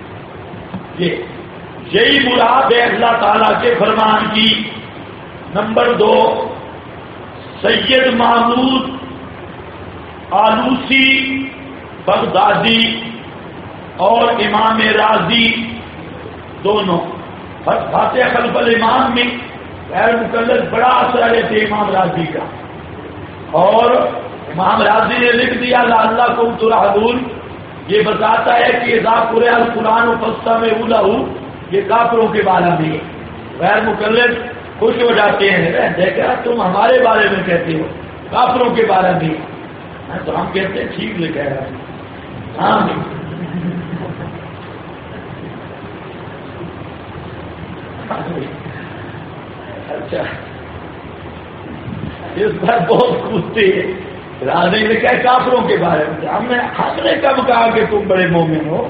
یہی مراد ہے اللہ تعالیٰ کے فرمان کی۔ Number 2، Syed Mahmud Alusi Baghdadi اور امام رازی دونوں فاتح خلف الامام میں غیر مقلد بڑا اثر ہے تھے امام رازی کا، اور امام رازی نے لکھ دیا لعلکم ترحمون، یہ بتاتا ہے کہ اذا قرئ القرآن فاستمعوا لہ، یہ کافروں کے بارے میں، غیر مقلد خوش ہو جاتے ہیں، دیکھا تم ہمارے بارے میں کہتے ہو، کافروں کے بارے میں، تو ہم کہتے ہیں ٹھیک لکھا ہے، ہاں اچھا اس پر بہت کودتے ہیں، راضی نے کہا کافروں کے بارے میں، ہم نے کب کہا کہ تم بڑے مومن ہو؟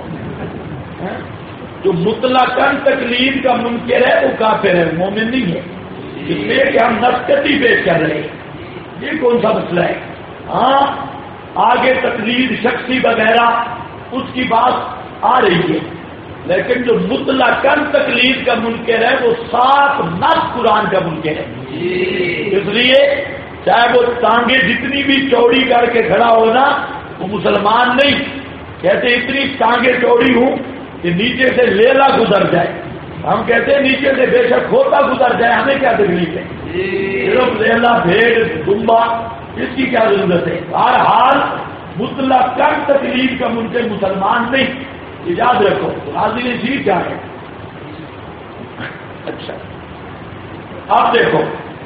جو مطلقاً تقلید کا منکر ہے وہ کافر ہے، مومن نہیں ہے، اس لیے کہ ہم نفقتی پیش کر رہے ہیں، یہ کون سا مسئلہ ہے؟ ہاں آگے تقلید شخصی وغیرہ اس کی بات آ رہی ہے، لیکن جو مطلقاً تقلید کا منکر ہے وہ صاف نص قرآن کا منکر ہے، اس لیے چاہے وہ ٹانگیں جتنی بھی چوڑی کر کے کھڑا ہونا وہ مسلمان نہیں، کہتے اتنی ٹانگیں چوڑی ہوں کہ نیچے سے لیلا گزر جائے، ہم کہتے ہیں نیچے سے بے شک ہوتا گزر جائے، ہمیں کیا تکلیف ہے؟ صرف لیلا بھیڑ دمبا اس کی کیا ضرورت ہے؟ ہر حال مطلق تقلید کا منکر مسلمان نہیں، یاد رکھو راضی نصیر کیا ہے. اچھا اب دیکھو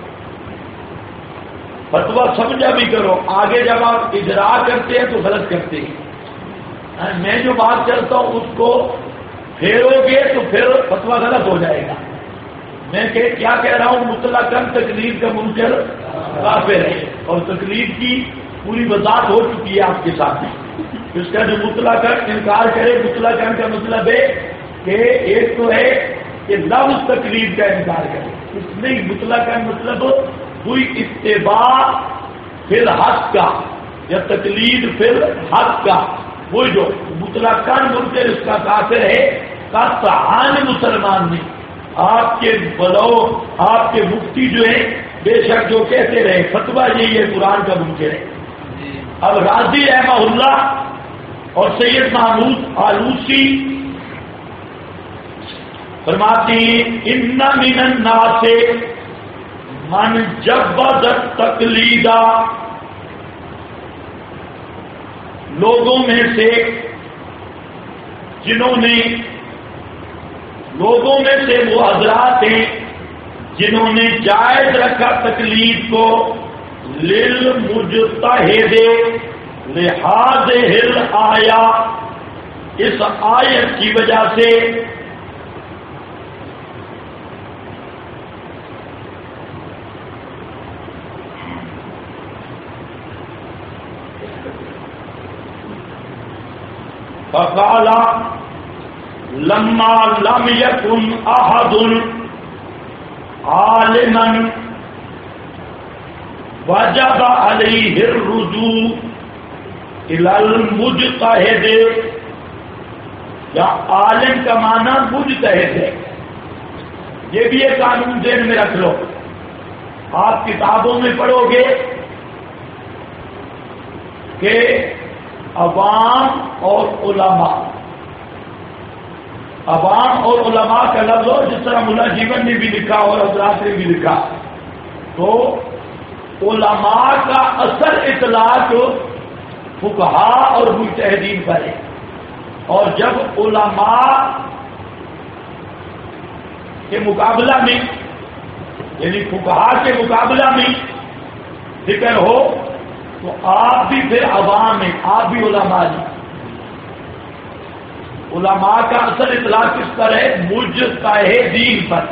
فتویٰ سمجھا بھی کرو، آگے جب آپ اجرا کرتے ہیں تو غلط کرتے ہیں. میں جو بات کرتا ہوں اس کو پھیرو گے تو پھر فتویٰ غلط ہو جائے گا. میں کیا کہہ رہا ہوں، مطلق تقلید کا منکر کافر ہے، اور تقلید کی پوری وضاحت ہو چکی ہے آپ کے ساتھ. اس کا جو مطلق انکار کرے، مطلق کا مطلب ہے کہ ایک تو ہے کہ لفظ تقلید کا انکار کرے، اس میں مطلق کا مطلب کوئی اتباع فی الحق کا یا تقلید فی الحق کا، وہ جو مطلق منکر اس کا کافر ہے. قطعاً مسلمان نہیں. آپ کے بلو آپ کے مفتی جو ہیں بے شک جو کہتے رہے فتویٰ یہی ہے قرآن کا منکر ہے. اب راضی رحمہ اللہ اور سید محمود آلوسی فرماتی ان من الناس من جبد تقلیدا، لوگوں میں سے وہ حضرات ہیں جنہوں نے جائز رکھا تقلید کو للمجتہد لہذہ الآیہ، اس آیت کی وجہ سے. فقال لما لم يكن احد عالما وجب عليه الرجوع الى المجتہد، یا عالم کا معنی مجتہد ہے. یہ بھی ایک قانون ذہن میں رکھ لو. آپ کتابوں میں پڑھو گے کہ عوام اور علماء، عوام اور علماء کا لفظ ہو، جس طرح ملا جیون نے بھی لکھا اور حضرات نے بھی لکھا، تو علماء کا اصل اطلاق فقہاء اور مجتہدین پر ہے. اور جب علماء کے مقابلہ میں یعنی فقہاء کے مقابلہ میں ذکر ہو تو آپ بھی پھر عوام ہیں، آپ بھی علماء ہیں. علماء کا اصل اطلاق کس پر ہے؟ مجتہدین پر.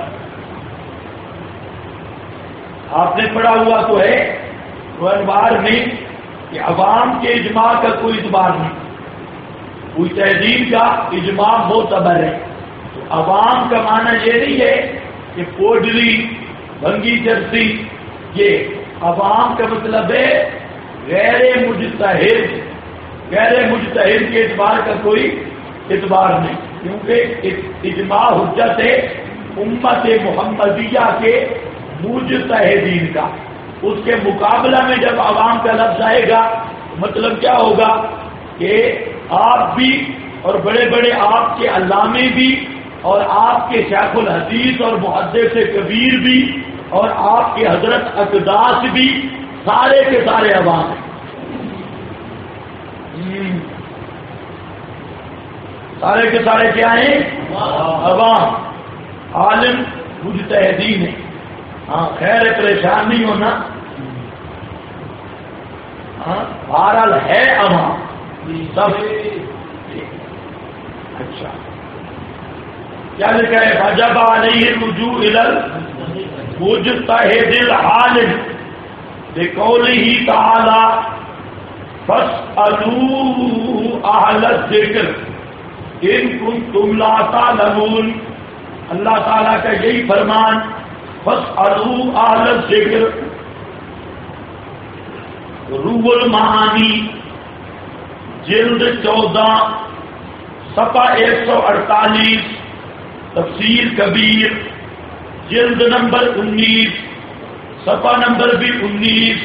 آپ نے پڑھا ہوا تو ہے اخبار میں کہ عوام کے اجماع کا کوئی اعتبار نہیں، مجتہدین کا اجماع معتبر ہے. تو عوام کا معنی یہ نہیں ہے کہ پوڈری بھنگی جرسی، یہ عوام کا مطلب ہے غیر مجتہد. غیر مجتہد کے اعتبار کا کوئی اعتبار نہیں، کیونکہ اجماع حجت ہے امت محمدیہ کے مجتہدین کا. اس کے مقابلہ میں جب عوام کا لفظ آئے گا مطلب کیا ہوگا کہ آپ بھی اور بڑے بڑے آپ کے علامے بھی اور آپ کے شیخ الحدیث اور محدث کبیر بھی اور آپ کے حضرت اقداس بھی سارے کے سارے عوام ہیں. سارے کے سارے کیا ہیں؟ عوام. عالم مجتہدین ہیں. ہاں خیر پریشان نہیں ہونا. ہاں بہرحال ہے عوام سب. اچھا کیا لکھا ہے؟ وجب علیہ الرجوع الی المجتہد العالم بقولہ تعالی فاسألوا اہل الذکر ان کنتم لا تعلمون. اللہ تعالیٰ کا یہی فرمان فاسألوا اہل الذکر. روح المعانی جلد 14 صفحہ 148، تفسیر کبیر جلد نمبر 19 صفحہ نمبر بھی 19.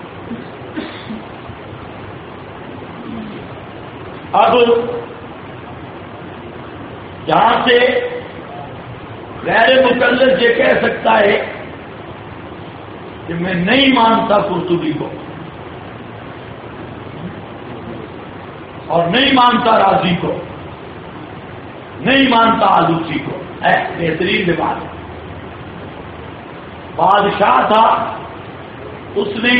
اب یہاں سے غیر مقلد یہ کہہ سکتا ہے کہ میں نہیں مانتا قرطبی کو. اور نہیں مانتا راضی کو، نہیں مانتا آلوسی کو. بہترین بات. بادشاہ تھا، اس نے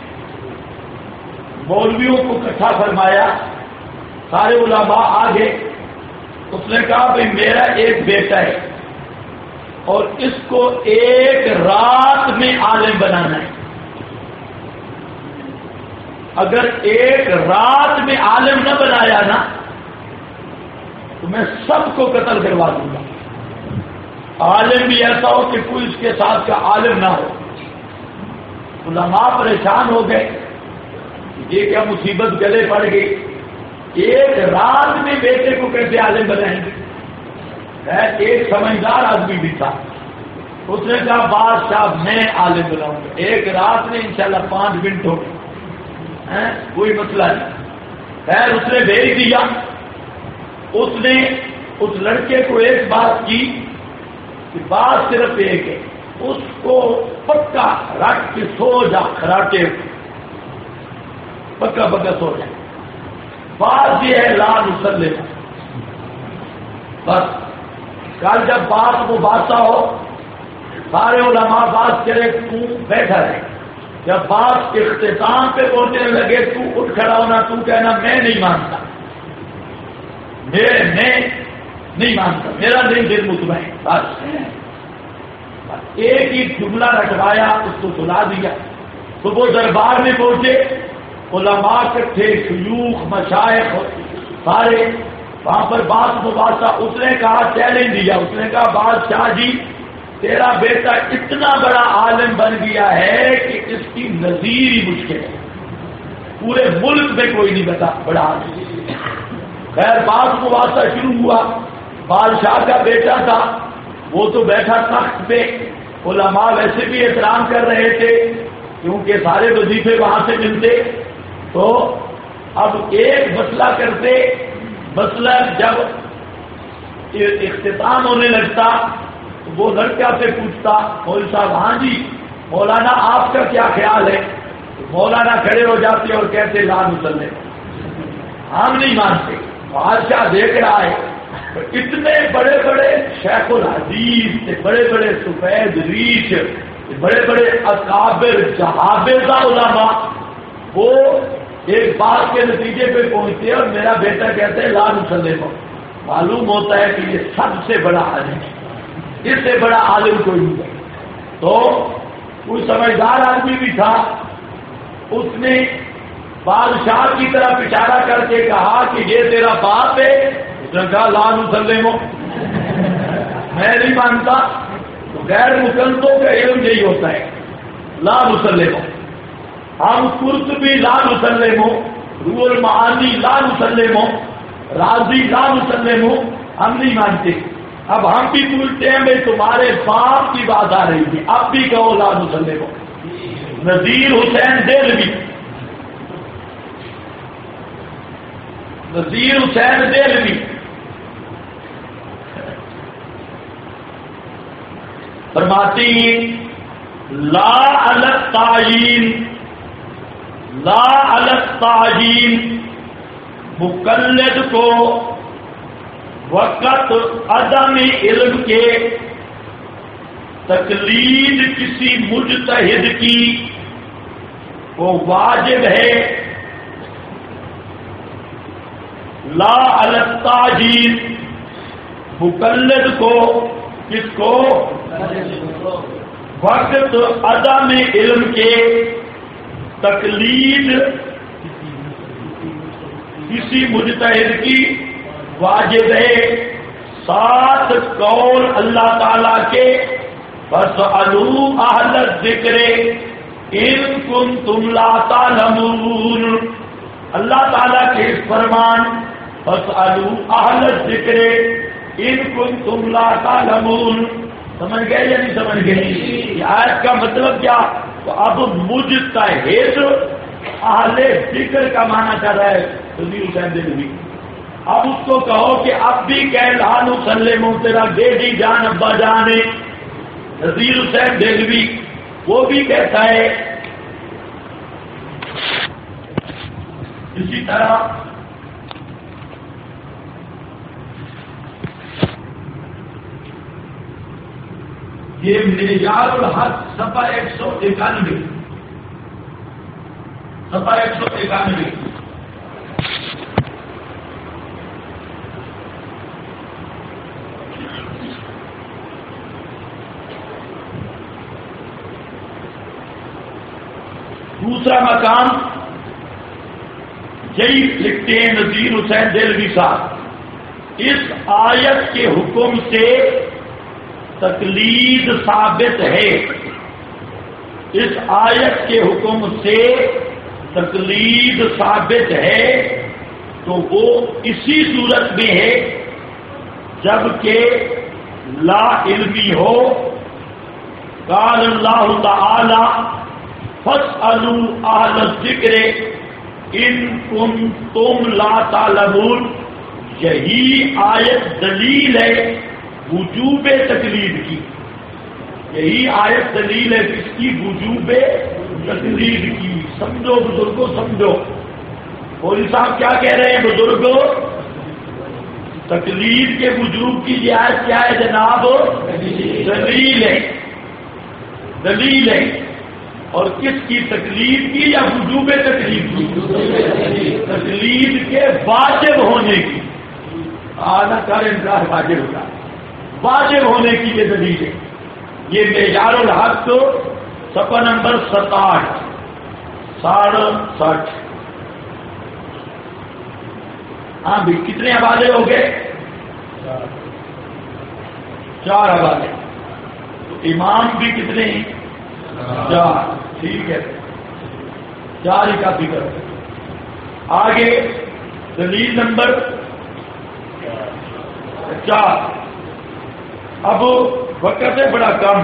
مولویوں کو اکٹھا فرمایا، سارے علماء آ گئے. اس نے کہا بھائی میرا ایک بیٹا ہے اور اس کو ایک رات میں عالم بنانا ہے. اگر ایک رات میں عالم نہ بنایا نا تو میں سب کو قتل کروا دوں گا. عالم بھی ایسا ہو کہ کوئی اس کے ساتھ کا عالم نہ ہو. علماء پریشان ہو گئے، یہ کیا مصیبت گلے پڑ گئی، ایک رات میں بیٹے کو کیسے عالم بنائیں گے. ایک سمجھدار آدمی بھی تھا، اس نے کہا بادشاہ میں عالم بناؤں گا. ایک رات میں انشاءاللہ 5 منٹ ہو گئے، کوئی مسئلہ نہیں. خیر اس نے بھیج دیا. اس نے اس لڑکے کو ایک بات کی کہ بات صرف ایک ہے، اس کو پکا رکھ کے سو جا، کراٹے پکا پکا سو جا. بات یہ ہے لا نسلم. بس کل جب بات وہ باتہ ہو سارے علماء بات کرے تو بیٹھا رہے. جب بات اختتام پہ پہنچنے لگے تو اٹھ کھڑا ہونا، تو کہنا میں نہیں مانتا، میں نہیں مانتا، میرا نہیں دل مطمئن. بس ایک ہی جملہ رٹوایا، اس کو سلا دیا. تو وہ دربار میں پہنچے، علماء کٹھے، شیوخ مشائخ سارے وہاں پر بات مباحثہ. اس نے کہا چیلنج دیا، اس نے کہا بادشاہ جی تیرا بیٹا اتنا بڑا عالم بن گیا ہے کہ اس کی نظیر ہی مشکل ہے، پورے ملک میں کوئی نہیں بتا بڑا عالم. خیر بات مباحثہ شروع ہوا. بادشاہ کا بیٹا تھا، وہ تو بیٹھا تخت پہ. علماء ویسے بھی احترام کر رہے تھے کیونکہ سارے وظیفے وہاں سے ملتے. تو اب ایک مسئلہ کرتے، مسئلہ جب اختتام ہونے لگتا تو وہ لڑکا سے پوچھتا مولوی صاحب ہاں جی مولانا آپ کا کیا خیال ہے. مولانا کھڑے ہو جاتے اور کہتے لا نسلم، ہم نہیں مانتے. بادشاہ دیکھ رہا ہے اتنے بڑے بڑے شیخ الحدیث سے، بڑے بڑے سفید ریش، بڑے بڑے اکابر جہابذہ علماء، وہ ایک بات کے نتیجے پہ پہنچتے اور میرا بیٹا کہتے ہیں لا نسلم. معلوم ہوتا ہے کہ یہ سب سے بڑا عالم ہے، اس سے بڑا عالم کوئی نہیں ہے. تو کوئی سمجھدار آدمی بھی تھا، اس نے بادشاہ کی طرف اشارہ کر کے کہا کہ یہ تیرا باپ ہے. اس نے کہا لا نسلم، میں نہیں مانتا. تو غیر مقلدوں کا علم یہی ہوتا ہے، لا نسلم. ہم قرطبی لا نسلم، روح المعانی لا نسلم، راضی لا نسلم، ہم نہیں مانتے. اب ہم بھی پوچھتے ہیں بھائی تمہارے باپ کی بات آ رہی تھی، اب بھی کہو لا نسلم. نذیر حسین دہلوی، نذیر حسین دہلوی فرماتی لا علی التعیین، لا علی التعیین، مقلد کو وقت عدم علم کے تقلید کسی مجتہد کی وہ واجب ہے. لا علی التعجیل، مقلد کو، کس کو؟ وقت عدم علم کے تقلید کسی مجتہد کی واجب ہے. 7 قول اللہ تعالی کے فاسألوا اہل الذکر ان کنتم لا تعلمون. اللہ تعالیٰ کے اس فرمان فاسألوا اہل الذکر ان کنتم لا تعلمون، سمجھ گئے یا نہیں سمجھ گئے؟ آیت کا مطلب کیا؟ تو اب مجتہد اہل ذکر کا معنی کر رہا ہے نذیر حسین دہلوی. اب اس کو کہو کہ اب بھی کہ لا نسلم، تیرا بیٹی جان ابا جان ہے. نذیر حسین دہلوی وہ بھی کہتا ہے اسی طرح یہ معیار الحق صفحہ 191 صفحہ 191 دوسرا مقام یہی لکھتے ہیں نذیر حسین دہلوی صاحب، اس آیت کے حکم سے تقلید ثابت ہے، اس آیت کے حکم سے تقلید ثابت ہے، تو وہ اسی صورت میں ہے جبکہ لا علمی ہو۔ قال اللہ تعالی فاسألوا اہل الذکر ان کنتم لا تعلمون، یہی آیت دلیل ہے وجوب تقلید کی، یہی آیت دلیل ہے کس کی؟ وجوب تقلید کی۔ سمجھو بزرگوں سمجھو، مولوی صاحب کیا کہہ رہے ہیں بزرگوں؟ تقلید کے وجوب کی یہ آیت کیا ہے جناب؟ دلیل ہے، دلیل ہے۔ اور کس کی تقلید کی یا وجوب تقلید کی؟ تقلید کے واجب ہونے کی، آنا کر انکار واجب ہوتا ہے، واجب ہونے کی یہ دلیل ہے۔ یہ معیار الحق صفحہ نمبر 67 67۔ ہاں بھی کتنے حوالے ہو گئے؟ 4 حوالے۔ تو امام بھی کتنے ہیں؟ 4۔ ٹھیک ہے، 4 ہی کافی کرو۔ آگے دلیل نمبر 4۔ اب وقت ہے بڑا کم،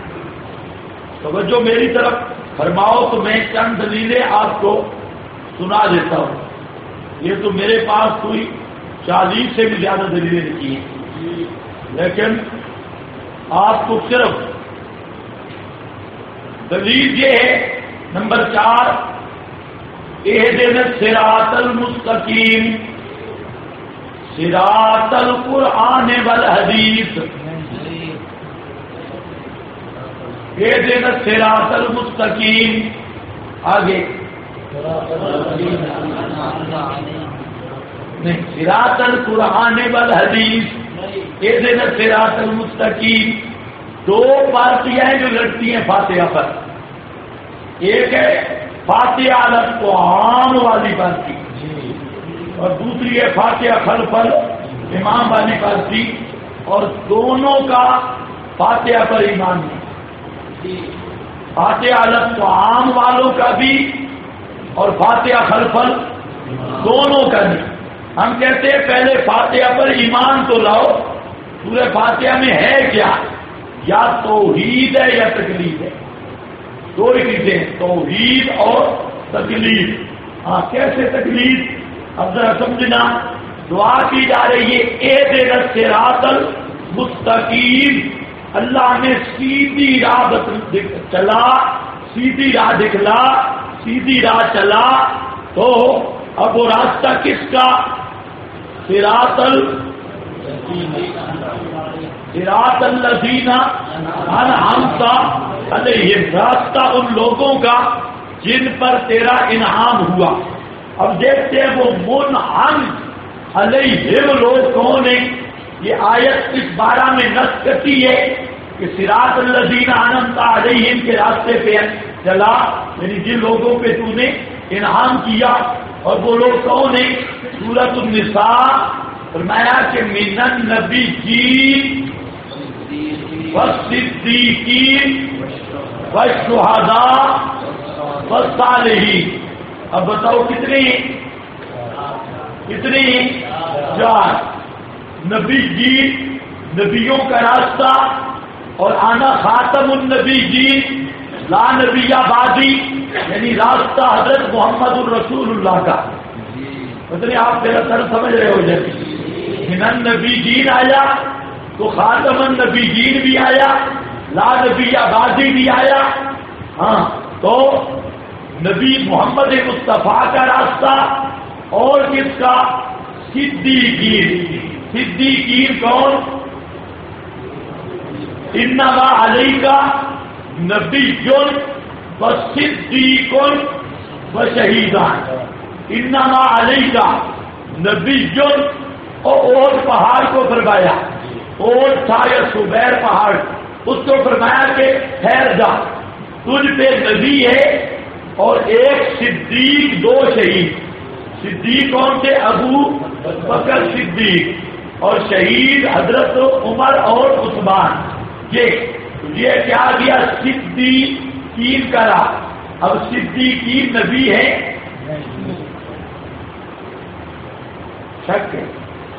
توجہ میری طرف فرماؤ تو میں چند دلیلیں آپ کو سنا دیتا ہوں۔ یہ تو میرے پاس کوئی 40 سے بھی زیادہ دلیلیں لکھی ہیں، لیکن آپ کو صرف دلیل یہ ہے نمبر 4، اہدنا الصراط المستقیم صراط القرآن والحدیث، اہدنا الصراط المستقیم۔ آگے نہیں، صراط القرآن والحدیث، اہدنا الصراط المستقیم۔ 2 پارٹیاں ہیں جو لڑتی ہیں فاتحہ پر، ایک ہے فاتحہ علی الطعام والی پارٹی اور دوسری ہے فاتحہ خلف امام والی پارٹی، اور دونوں کا فاتحہ پر ایمان نہیں، فاتحہ علی الطعام والوں کا بھی اور فاتحہ خلف دونوں کا نہیں۔ ہم کہتے ہیں پہلے فاتحہ پر ایمان تو لاؤ، سورہ فاتحہ میں ہے کیا؟ یا توحید ہے یا تقلید ہے، 2 ہی چیزیں، توحید اور تقلید۔ ہاں کیسے تقلید؟ اب ذرا سمجھنا، دعا کی جا رہی ہے اہدنا الصراط المستقیم، اللہ نے سیدھی راہ چلا، سیدھی راہ دکھلا، سیدھی راہ چلا، تو اب وہ راستہ کس کا؟ صراط صراط الذین انعمت علیہم، راستہ ان لوگوں کا جن پر تیرا انعام ہوا۔ اب دیکھتے ہیں وہ منعم علیہم لوگ کون ہیں؟ یہ آیت اس بارہ میں نص کرتی ہے کہ صراط الذین انعمت علیہم کے راستے پہ چلا، یعنی جن لوگوں پہ تو نے انعام کیا، اور وہ لوگ کون ہیں؟ سورۃ النساء فرمایا کہ من النبیین والصدیقین والشہداء والصالحین۔ اب بتاؤ کتنے؟ 4۔ نبی جی، نبیوں کا راستہ، اور آنا خاتم النبی جی، لا نبی بعدی، یعنی راستہ حضرت محمد الرسول اللہ کا۔ مطلب آپ میرا سر سمجھ رہے ہو جیسے من النبی جین آیا تو خاتم النبی جین بھی آیا، لا نبی بعدی بھی آیا۔ ہاں تو نبی محمد مصطفیٰ کا راستہ اور کس کا؟ صدیقین۔ صدیقین کون؟ انما علیکا نبی و صدیق و شہیدان، انما علیکا نبی اور اوٹ پہاڑ کو فرمایا، اوٹ تھا یا سبیر پہاڑ، اس کو فرمایا کہ ٹھہر جا، تجھ پہ نبی ہے اور ایک صدیق، دو شہید۔ صدیق کون تھے؟ ابو بکر صدیق، اور شہید حضرت عمر اور عثمان۔ یہ کیا دیا؟ صدیقین کرا۔ اب صدیقین نبی ہے؟ شک ہے؟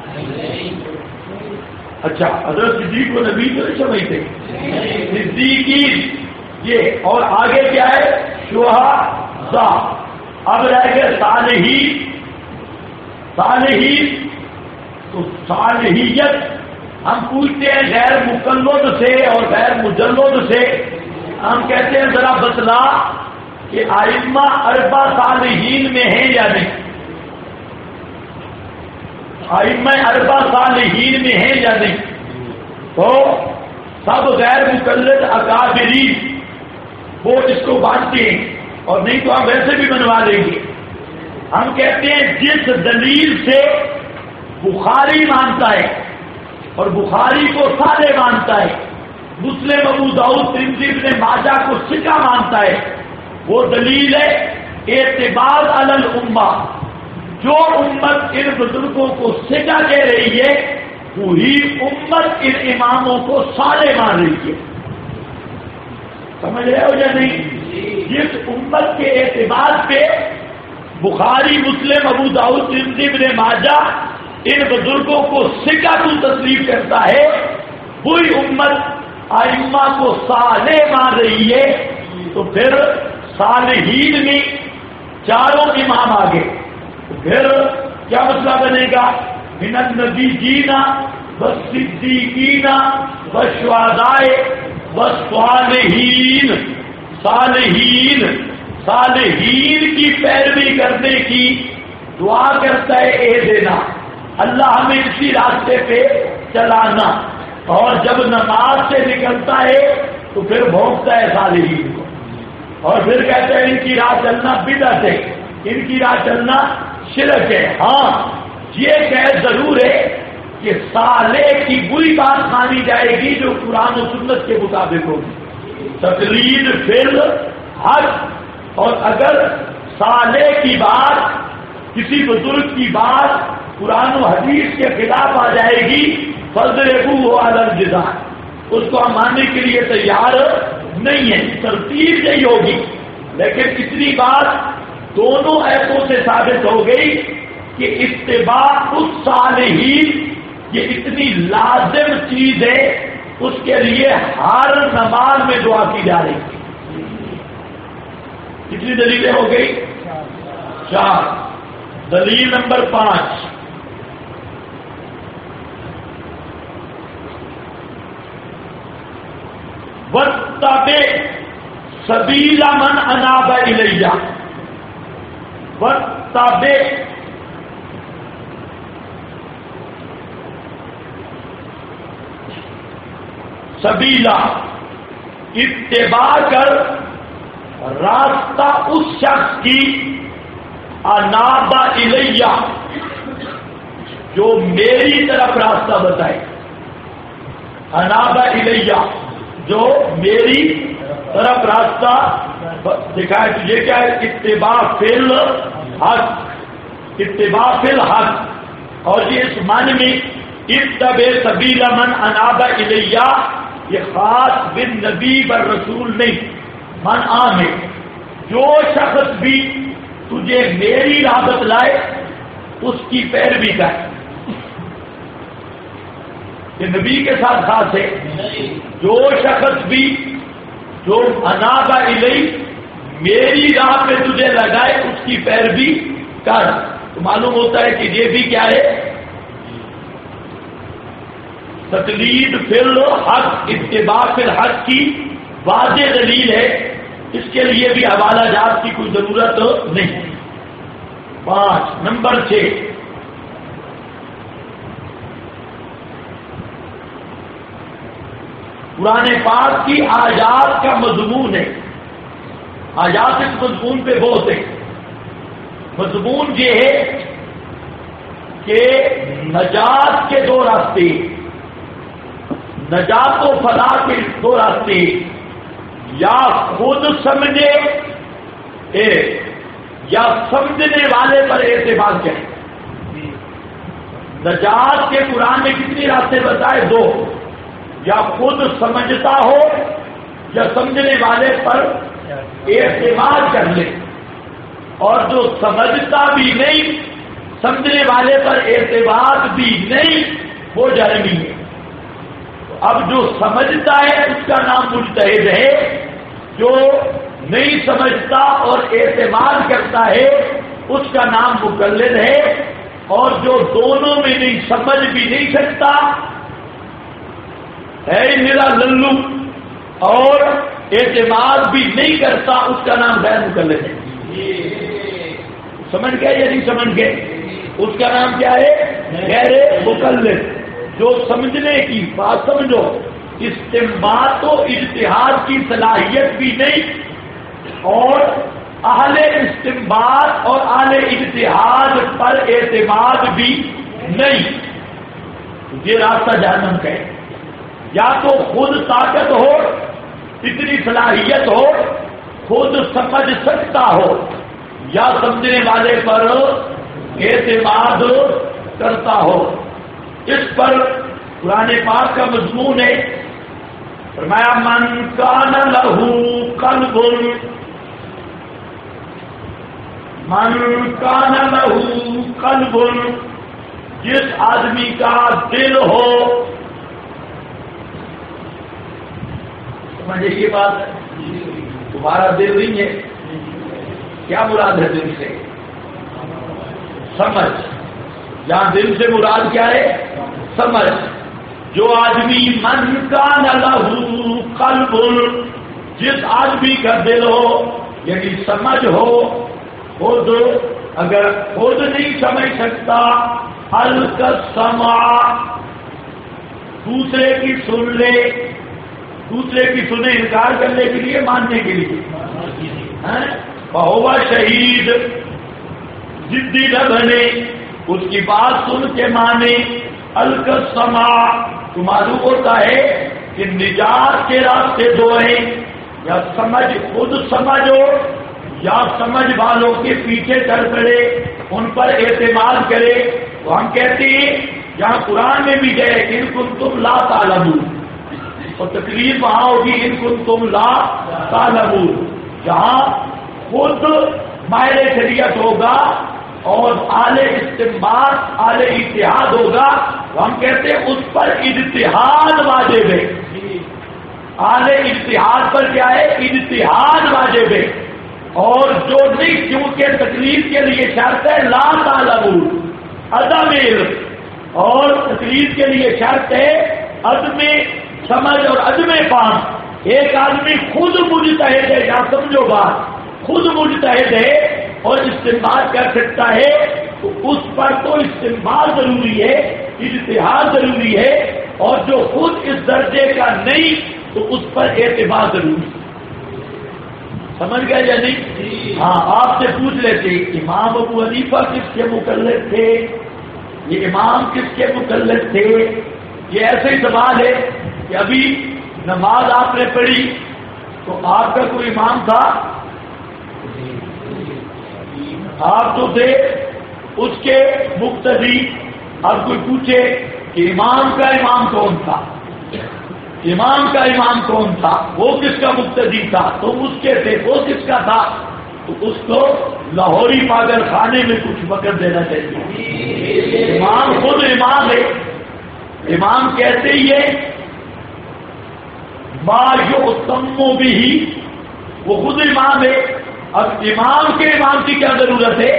اچھا، حضرت صدیق کو نبی تو نہیں سمجھتے؟ صدیقین یہ، اور آگے کیا ہے؟ شہداء۔ اب رہ گئے صالحین۔ صالحین تو صالحیت ہم پوچھتے ہیں غیر مقلد سے اور غیر مجلد سے، ہم کہتے ہیں ذرا بتلا کہ ائمہ اربع صالحین میں ہیں یا نہیں؟ ائمہ اربع صالحین میں ہیں یا نہیں؟ تو سب غیر مقلد اکابرین وہ اس کو بانٹتے ہیں، اور نہیں تو ہم ویسے بھی بنوا لیں گے۔ ہم کہتے ہیں جس دلیل سے بخاری مانتا ہے اور بخاری کو صالح مانتا ہے، مسلم، ابو داؤد، ترمذی، ابن ماجہ کو ثقہ مانتا ہے، وہ دلیل ہے اعتبار علی الامہ۔ جو امت ان بزرگوں کو ثقہ کہہ رہی ہے وہی امت ان اماموں کو صالح مان رہی ہے۔ سمجھ رہے ہو یا نہیں؟ جس امت کے اعتبار پہ بخاری، مسلم، ابو داؤد، ترمذی، ابن ماجہ ان بزرگوں کو ثقہ تو تسلیم کرتا ہے، وہی امت ائمہ کو صالح مان رہی ہے۔ تو پھر صالحین میں چاروں امام آگے، تو پھر کیا مسئلہ بنے گا؟ من النبیین والصدیقین والشہداء والصالحین۔ صالحین، صالحین کی پیروی کرنے کی دعا کرتا ہے، اے دینا اللہ ہمیں اسی راستے پہ چلانا، اور جب نماز سے نکلتا ہے تو پھر بھونکتا ہے صالحین کو، اور پھر کہتا ہے ان کی راہ چلنا بدعت ہے، ان کی راہ چلنا شرک ہے۔ ہاں یہ کہہ ضرور ہے کہ صالح کی بری بات مانی جائے گی جو قرآن و سنت کے مطابق ہوگی، تقلید فی الحق۔ اور اگر صالح کی بات، کسی بزرگ کی بات قرآن و حدیث کے خلاف آ جائے گی، فضربوہ علی الجزار، اس کو ہم ماننے کے لیے تیار نہیں ہے، ترتیب یہی ہوگی۔ لیکن اتنی بات دونوں ایسوں سے ثابت ہو گئی کہ اتباع الصالحین یہ اتنی لازم چیز ہے، اس کے لیے ہر نماز میں دعا کی جا رہی ہے۔ کتنی دلیلیں ہو گئی؟ 4۔ دلیل نمبر 5، واتبع سبیل من اناب الی، واتبع سبیلا، اتباع کر راستہ اس شخص کی اناب الیہ جو میری طرف راستہ بتائے، اناب الیہ جو میری طرف راستہ دکھائے۔ تجھے کیا ہے؟ اتباع فی الحق، اتباع فی الحق۔ اور یہ اس معنی میں اتبع سبیل من اناب الیہ یہ خاص بن نبی بر رسول نہیں، من عام ہے۔ جو شخص بھی تجھے میری راہ بتلائے اس کی پیروی کر، یہ نبی کے ساتھ خاص ہے۔ جو شخص بھی جو اناب الی میری راہ پہ تجھے لگائے اس کی پیروی کر۔ تو معلوم ہوتا ہے کہ یہ بھی کیا ہے؟ تقلید فی الحق، اتباع فی الحق کی واضح دلیل ہے، اس کے لیے بھی حوالہ جات کی کوئی ضرورت نہیں۔ 5 نمبر 6، قرآن پاک کی آیات کا مضمون ہے. آیات اس مضمون پہ بہت ہے. مضمون یہ ہے کہ نجات کے دو راستے، نجات و فلاح کے دو راستے، یا خود سمجھے یا سمجھنے والے پر اعتماد کریں. نجات کے قرآن نے کتنے راستے بتائے؟ دو. یا خود سمجھتا ہو یا سمجھنے والے پر اعتماد کر لے. اور جو سمجھتا بھی نہیں، سمجھنے والے پر اعتماد بھی نہیں، وہ جہمی ہے. اب جو سمجھتا ہے اس کا نام مجتہد ہے، جو نہیں سمجھتا اور اعتماد کرتا ہے اس کا نام مقلد ہے. اور جو دونوں میں نہیں، سمجھ بھی نہیں سکتا ہے میرا للو، اور اعتماد بھی نہیں کرتا، اس کا نام غیر مقلد ہے. سمجھ گئے یا نہیں سمجھ گئے؟ اس کا نام کیا ہے؟ غیر مقلد. جو سمجھنے کی بات سمجھو، استنباط و اجتہاد کی صلاحیت بھی نہیں، اور اہل استنباط اور اہل اجتہاد پر اعتماد بھی نہیں. یہ راستہ جہنم کا ہے. یا تو خود طاقت ہو، اتنی صلاحیت ہو، خود سمجھ سکتا ہو، یا سمجھنے والے پر اعتماد کرتا ہو. اس پر قرآن پاک کا مضمون ہے. فرمایا من کان لہ قلب، من کان لہ قلب، جس آدمی کا دل ہو. سمجھے یہ بات؟ تمہارا دل نہیں ہے، کیا مراد ہے دل سے؟ سمجھ. یہاں دل سے مراد کیا ہے؟ سمجھ. جو آدمی من کان لہ قلب، جس آدمی کا دل ہو یعنی سمجھ ہو، خود اگر خود نہیں سمجھ سکتا، الق السمع، دوسرے کی سن لے، دوسرے کی سنے انکار کرنے کے لیے، ماننے کے لیے. فہو شہید، ضدی نہ بنے، اس کی بات سن کے مانے. الق السمع، تو معلوم ہوتا ہے کہ نجات کے راستے دو ہیں، یا سمجھ خود سمجھو، یا سمجھ والوں کے پیچھے چل پڑے، ان پر اعتماد کرے. تو ہم کہتے ہیں جہاں قرآن میں بھی گئے ان کنتم لا تعلمون، اور تکلیف وہاں ہوگی ان کنتم لا تعلمون. جہاں خود ماہر شریعت ہوگا اور اعلی استنباط، اعلی اجتہاد ہوگا، تو ہم کہتے ہیں اس پر اجتہاد واجب ہے. اعلی اجتہاد پر کیا ہے؟ اجتہاد واجب ہے. اور جو نہیں، کیونکہ تکلیف کے لیے شرط ہے لا تعلمون، عدم علم، اور تکلیف کے لیے شرط ہے عدم سمجھ اور عدم فہم. ایک آدمی خود مجتہد ہے، یا سمجھو بات، خود مجتہد ہے اور استنباط کر سکتا ہے، تو اس پر تو استنباط ضروری ہے، اجتہاد ضروری ہے. اور جو خود اس درجے کا نہیں، تو اس پر اعتبار ضروری ہے. سمجھ گئے یا نہیں؟ ہاں، آپ سے پوچھ لیتے امام ابو حنیفہ کس کے مقلد تھے، یہ امام کس کے مقلد تھے؟ یہ ایسے ہی سوال ہے کہ ابھی نماز آپ نے پڑھی تو آپ کا کوئی امام تھا؟ آپ تو تھے اس کے مقتدی. اب کوئی پوچھے کہ امام کا امام کون تھا، امام کا امام کون تھا، وہ کس کا مقتدی تھا، تم اس کے تھے، وہ کس کا تھا؟ تو اس کو لاہوری پاگل خانے میں کچھ وقت دینا چاہیے. امام خود امام ہے. امام کہتے ہی ہے ما یؤتم بھی، وہ خود امام ہے. اب امام کے امام کی کیا ضرورت ہے؟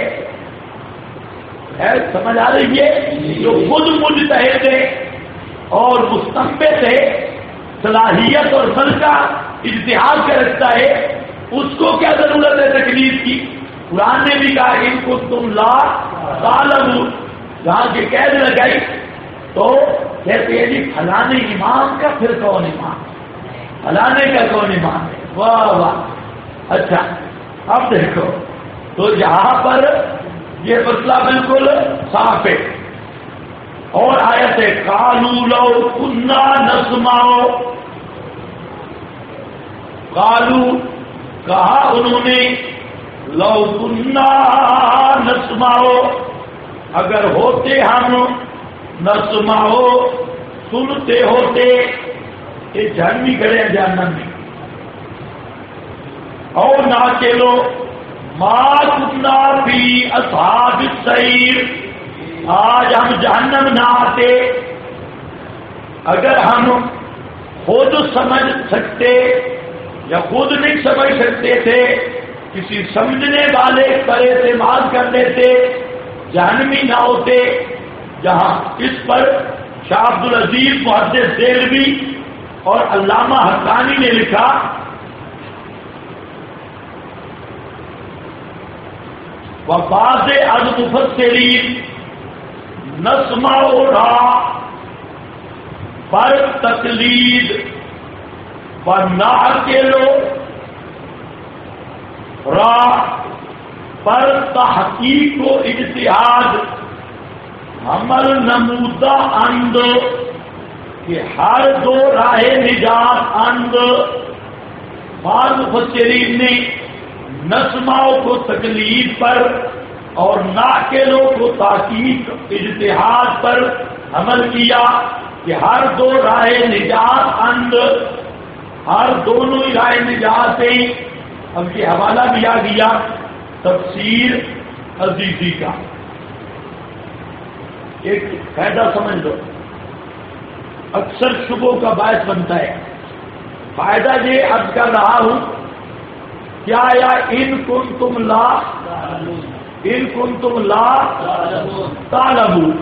سمجھ آ رہی ہے؟ جو خود مجتہد ہے اور مستنبط ہے، صلاحیت اور سلقہ اجتہاد کا رکھتا ہے، اس کو کیا ضرورت ہے تکلیف کی؟ قرآن نے بھی کہا ان کو تم لا تعلمون، جہاں کی قید لگائی تو کہتے ہیں جی فلانے امام کا پھر کون امام؟ ہلانے کا کون ایمان ہے؟ واہ واہ. اچھا اب دیکھو تو یہاں پر یہ مسئلہ بالکل صاف ہے. اور آیت ہے قالوا لو كنا نسمع، قالوا کہا انہوں نے، لو كنا نسمع اگر ہوتے ہم، نسمع سنتے ہوتے. یہ جہنمی کھڑے ہیں جہنم میں. اور نہ چلو ما كنا فی اصحاب السعیر، آج ہم جہنم نہ آتے اگر ہم خود سمجھ سکتے یا خود نہیں سمجھ سکتے تھے، کسی سمجھنے والے پر اعتماد کر لیتے جہنمی نہ ہوتے. جہاں اس پر شاہ عبد العزیز محدث دہلوی اور علامہ حقانی نے لکھا وبعض از مفسرین نسمع را پر تقلید و نعقل را پر تحقیق و اجتہاد عمل نمودہ اند کہ ہر دو راہ نجات اند. بعض مفسرین نے نسماؤں کو تقلید پر اور ناقلوں کو تحقیق اجتہاد پر عمل کیا کہ ہر دو راہ نجات اند، ہر دونوں ہی راہ نجات ہیں. اب یہ حوالہ بھی آ گیا تفسیر عزیزی کا. ایک فائدہ سمجھ لو، اکثر شبہوں کا باعث بنتا ہے. فائدہ یہ عرض کر رہا ہوں کیا یا ان کنتم لا تعلمون.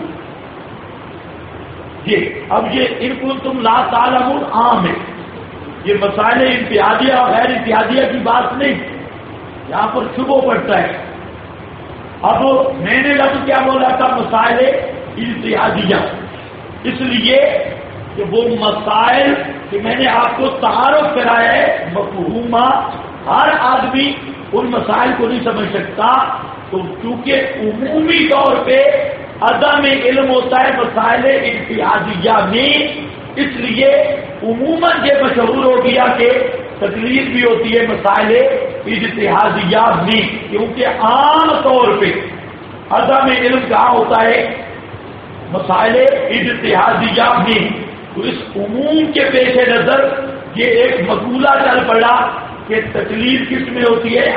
یہ اب یہ ان کنتم لا تعلمون عام ہے، یہ مسائل امتیازیہ اور غیر امتیازیہ کی بات نہیں، یہاں پر شبہ پڑتا ہے. اب میں نے لفظ کیا بولا تھا؟ مسائل امتیازیہ، اس لیے کہ وہ مسائل کہ میں نے آپ کو تعارف کرایا ہے مفہومہ، ہر آدمی ان مسائل کو نہیں سمجھ سکتا. تو چونکہ عمومی طور پہ عدم علم ہوتا ہے مسائل امتیازیہ میں، اس لیے عموماً یہ مشہور ہو گیا کہ تقلید بھی ہوتی ہے مسائل اجتہادیہ میں، کیونکہ عام طور پہ عدم علم کہاں ہوتا ہے؟ مسائل اجتہادیہ میں. تو اس عموم کے پیش نظر یہ ایک مقولہ چل پڑا کہ تقلید کس میں ہوتی ہے؟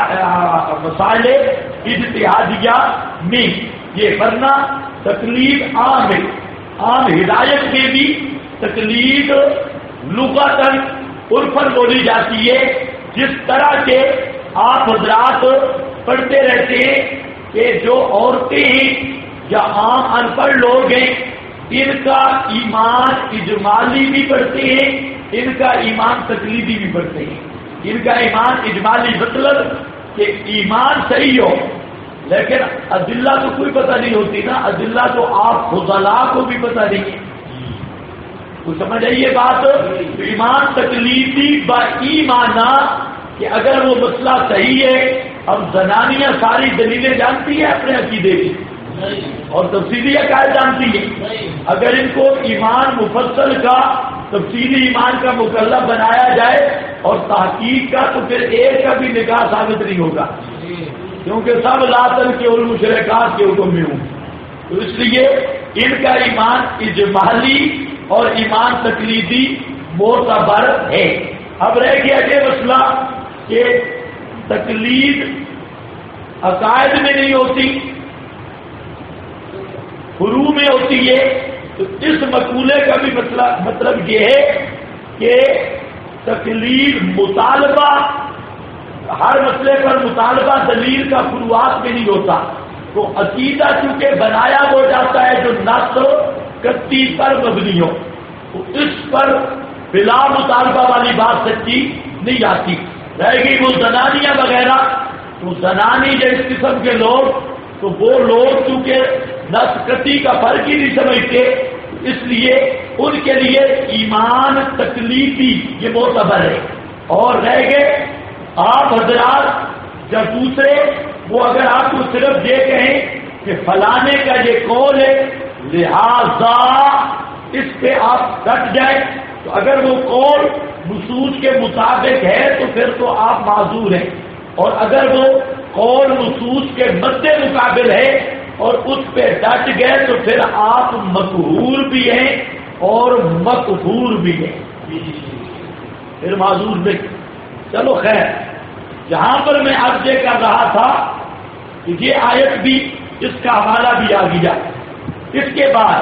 مسائل اجتہادیہ میں. یہ ورنہ تقلید عام ہے. عام ہدایت میں بھی تقلید لغتاً عرفاً بولی جاتی ہے. جس طرح کے آپ حضرات پڑھتے رہتے ہیں کہ جو عورتیں ہیں یا عام ان پڑھ لوگ ہیں، ان کا ایمان اجمالی بھی پڑھتے ہیں، ان کا ایمان تقلیدی بھی پڑھتے ہیں. ان کا ایمان اجمالی مطلب کہ ایمان صحیح ہو، لیکن ادلہ تو کوئی پتہ نہیں ہوتی نا. ادلہ تو آپ فضلاء کو بھی پتہ نہیں ہے. تو سمجھ آئیے بات. ایمان تقلیدی با ایمانا کہ اگر وہ مسئلہ صحیح ہے. اب زنانیاں ساری دلیلیں جانتی ہیں اپنے عقیدے کی اور تفصیلی عقائد جانتی ہیں. اگر ان کو ایمان مفصل کا تفصیلی ایمان کا مکلف بنایا جائے اور تحقیق کا، تو پھر ایک کا بھی نکاح ثابت نہیں ہوگا، کیونکہ سب لاتن کے المشرکات کے حکم میں ہوں. تو اس لیے ان کا ایمان اجمالی اور ایمان تقلیدی معتبر ہے. اب رہ گیا یہ مسئلہ کہ تقلید عقائد میں نہیں ہوتی، فروع میں ہوتی ہے. تو اس مقولے کا بھی مطلب یہ ہے کہ تقلید مطالبہ، ہر مسئلے پر مطالبہ دلیل کا فروعات میں نہیں ہوتا. تو عقیدہ چونکہ بنایا ہو جاتا ہے جو نص قطعی پر مبنی ہو، تو اس پر بلا مطالبہ والی بات سچی نہیں آتی. رہ گئی وہ زنانیاں وغیرہ، تو زنانی جو اس قسم کے لوگ، تو وہ لوگ چونکہ نص قطعی کا فرق ہی نہیں سمجھتے، اس لیے ان کے لیے ایمان تکلیفی یہ معتبر ہے. اور رہ گئے آپ حضرات جب دوسرے وہ اگر آپ کو صرف یہ کہیں کہ فلانے کا یہ قول ہے لہذا اس پہ آپ ڈٹ جائیں، تو اگر وہ قول نصوص کے مطابق ہے تو پھر تو آپ معذور ہیں، اور اگر وہ قول نصوص کے مد مقابل ہے اور اس پہ ڈٹ گئے تو پھر آپ مقہور بھی ہیں اور مقہور بھی ہیں، پھر معذور نہیں. چلو خیر، جہاں پر میں عرض کر رہا تھا کہ یہ آیت بھی اس کا حوالہ بھی آ گیا. اس کے بعد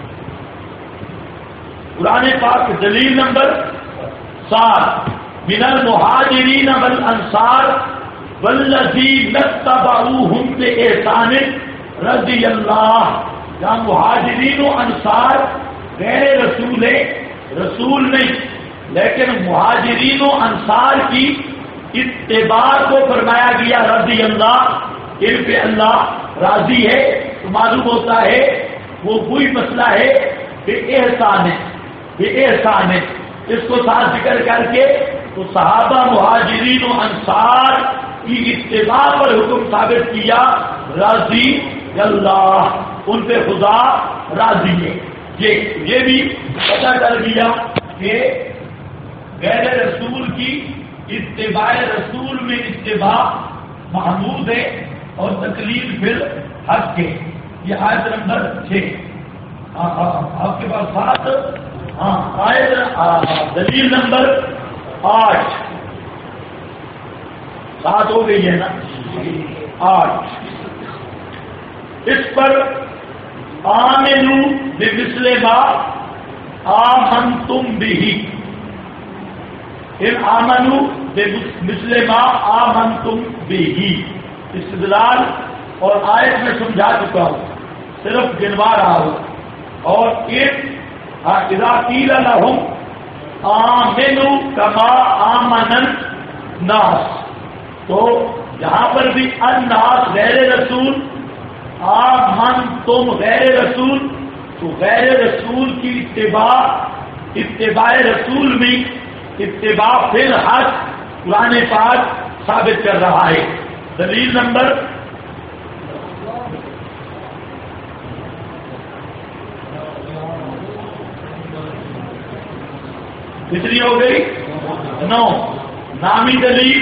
قرآن پاک دلیل نمبر 7 من المہاجرین والانصار والذین اتبعوہم بإحسان رضی اللہ. جہاں مہاجرین و انصار غیر رسول ہے، رسول نہیں، لیکن مہاجرین و انصار کی اتباع کو فرمایا گیا رضی اللہ، ان پہ اللہ راضی ہے. تو معلوم ہوتا ہے وہ کوئی مسئلہ ہے بے احسان ہے، بے احسان ہے. اس کو ساتھ ذکر کر کے تو صحابہ مہاجرین و انصار کی اتباع پر حکم ثابت کیا راضی اللہ، ان پہ خدا راضی ہے. یہ بھی پتہ کر دیا کہ غیر رسول کی اتباع رسول میں اتباع محمود ہے اور تکلیف پھر حق ہے. یہ آیت نمبر 6. آپ کے پاس 7. آیت دلیل نمبر 8. 7 ہو گئی ہے نا، 8. اس پر آمنوا بمثل ما آمنتم به، ان آمنوا بمثل ما آمنتم به استدلال اور آیت میں سمجھا چکا ہوں، صرف گنوا رہا ہوں. اور اذا قیل لهم آمنوا كما آمن الناس، تو یہاں پر بھی الناس غیر رسول، آمنتم غیر رسول، تو غیر رسول کی اتباع رسول میں اتباع فی الحق قرآن پاک ثابت کر رہا ہے. دلیل نمبر کتنی ہو گئی؟ 9. نامی دلیل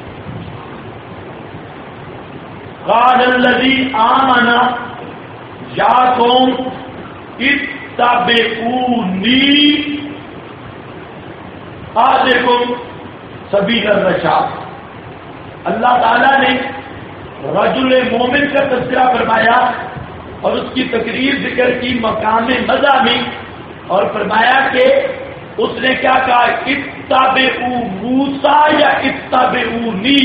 قال الذی آمن یا قوم اتبعونی اہدکم سبیل الرشاد. اللہ تعالیٰ نے رجل مومن کا تذکرہ فرمایا اور اس کی تقریر ذکر کی مقام مزہ میں، اور فرمایا کہ اس نے کیا کہا اتبعوا موسیٰ یا اتبعونی،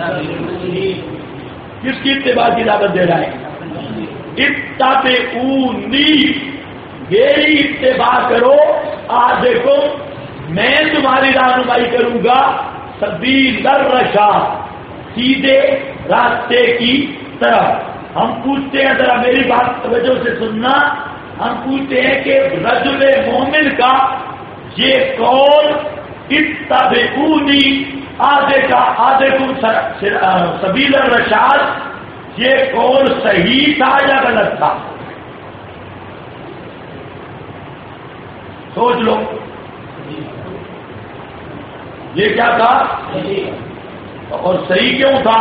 کس کی اتباع کی دعوت دے رہا ہے؟ اتبعونی، میری اتباع کرو، دیکھو میں تمہاری رہنمائی کروں گا سبیل الرشاد، سیدھے راستے کی طرف. ہم پوچھتے ہیں، ذرا میری بات توجہ سے سننا، ہم پوچھتے ہیں کہ رجل مومن کا یہ قول اتبعونی آدھکم سبیل الرشاد، یہ قول صحیح تھا یا غلط تھا؟ سوچ لو، یہ کیا تھا اور صحیح کیوں تھا؟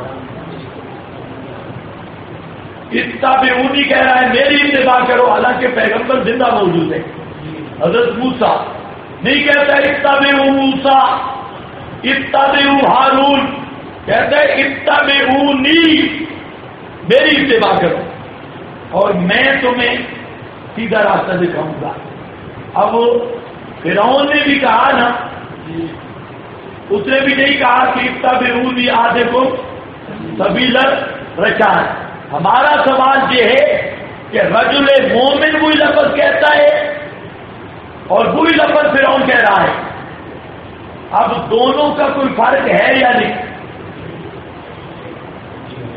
اتبعونی کہہ رہا ہے میری اتباع کرو، حالانکہ پیغمبر زندہ موجود ہے. حضرت موسیٰ نہیں کہتا اتبعوا موسیٰ، اتبعوا ہارون، کہتا ہے اتبعونی، میری اتباع کرو اور میں تمہیں سیدھا راستہ دکھاؤں گا. اب فرعون نے بھی کہا نا، اس نے بھی نہیں کہا کہ اتبعونی آدھکم سبیل الرشاد. ہمارا سوال یہ ہے کہ رجل مومن وہی لفظ کہتا ہے اور وہی لفظ فرعون کہہ رہا ہے. اب دونوں کا کوئی فرق ہے یا نہیں؟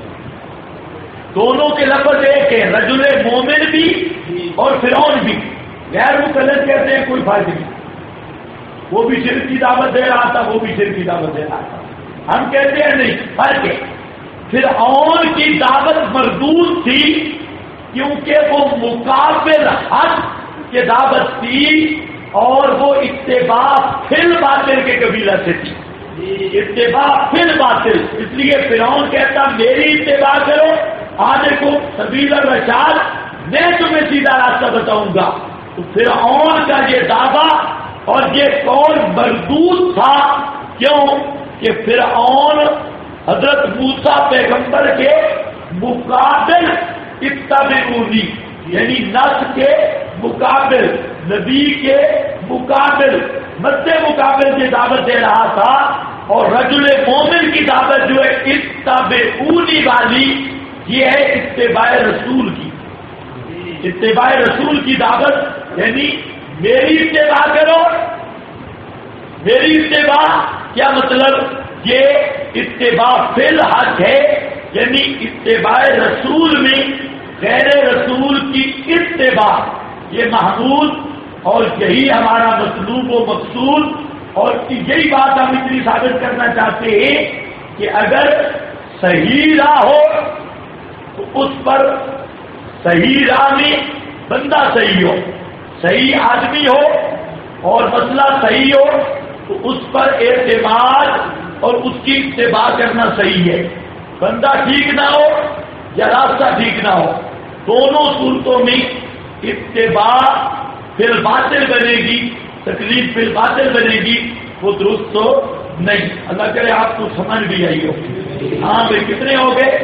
دونوں کے لفظ ایک ہے، رجل مومن بھی اور فرعون بھی. غیر مقلد کہتے ہیں کوئی فرق نہیں، وہ بھی شرک کی دعوت دے رہا تھا، وہ بھی شرک کی دعوت دے رہا تھا. ہم کہتے ہیں نہیں، فرق ہے. فرعون کی دعوت مردود تھی کیونکہ وہ مقابل حق کی دعوت تھی اور وہ اتباع فی الباطل کے قبیلہ سے تھی. اتباع فی الباطل، اس لیے فرعون کہتا میری اتباع کرو، آنے کو سبیل الرشاد، میں تمہیں سیدھا راستہ بتاؤں گا. تو فرعون کا یہ دعویٰ اور یہ قول مردود تھا. کیوں کہ فرعون حضرت موسیٰ پیغمبر کے مقابل اتبعونی، یعنی نص کے مقابل، نبی کے مقابل، مد مقابل کی دعوت دے رہا تھا. اور رجل مومن کی دعوت جو ہے اتبعونی والی، یہ ہے اتباع رسول کی. اتباع رسول کی دعوت یعنی میری اتباع کرو. میری اتباع کیا مطلب؟ یہ اتباع فی الحق ہے، یعنی اتباع رسول میں غیر رسول کی اتباع، یہ محمود اور یہی ہمارا مطلوب و مقصود. اور یہی بات ہم اتنی ثابت کرنا چاہتے ہیں کہ اگر صحیح راہ ہو تو اس پر صحیح راہ میں بندہ صحیح ہو، صحیح آدمی ہو اور مسئلہ صحیح ہو تو اس پر اعتماد اور اس کی اتباع کرنا صحیح ہے. بندہ ٹھیک نہ ہو یا راستہ ٹھیک نہ ہو، دونوں صورتوں میں اتباع فی الباطل بنے گی، تکلیف فی الباطل بنے گی، وہ درست تو نہیں. اللہ کرے آپ کو سمجھ بھی آئی ہو. ہاں بھائی کتنے ہو گئے؟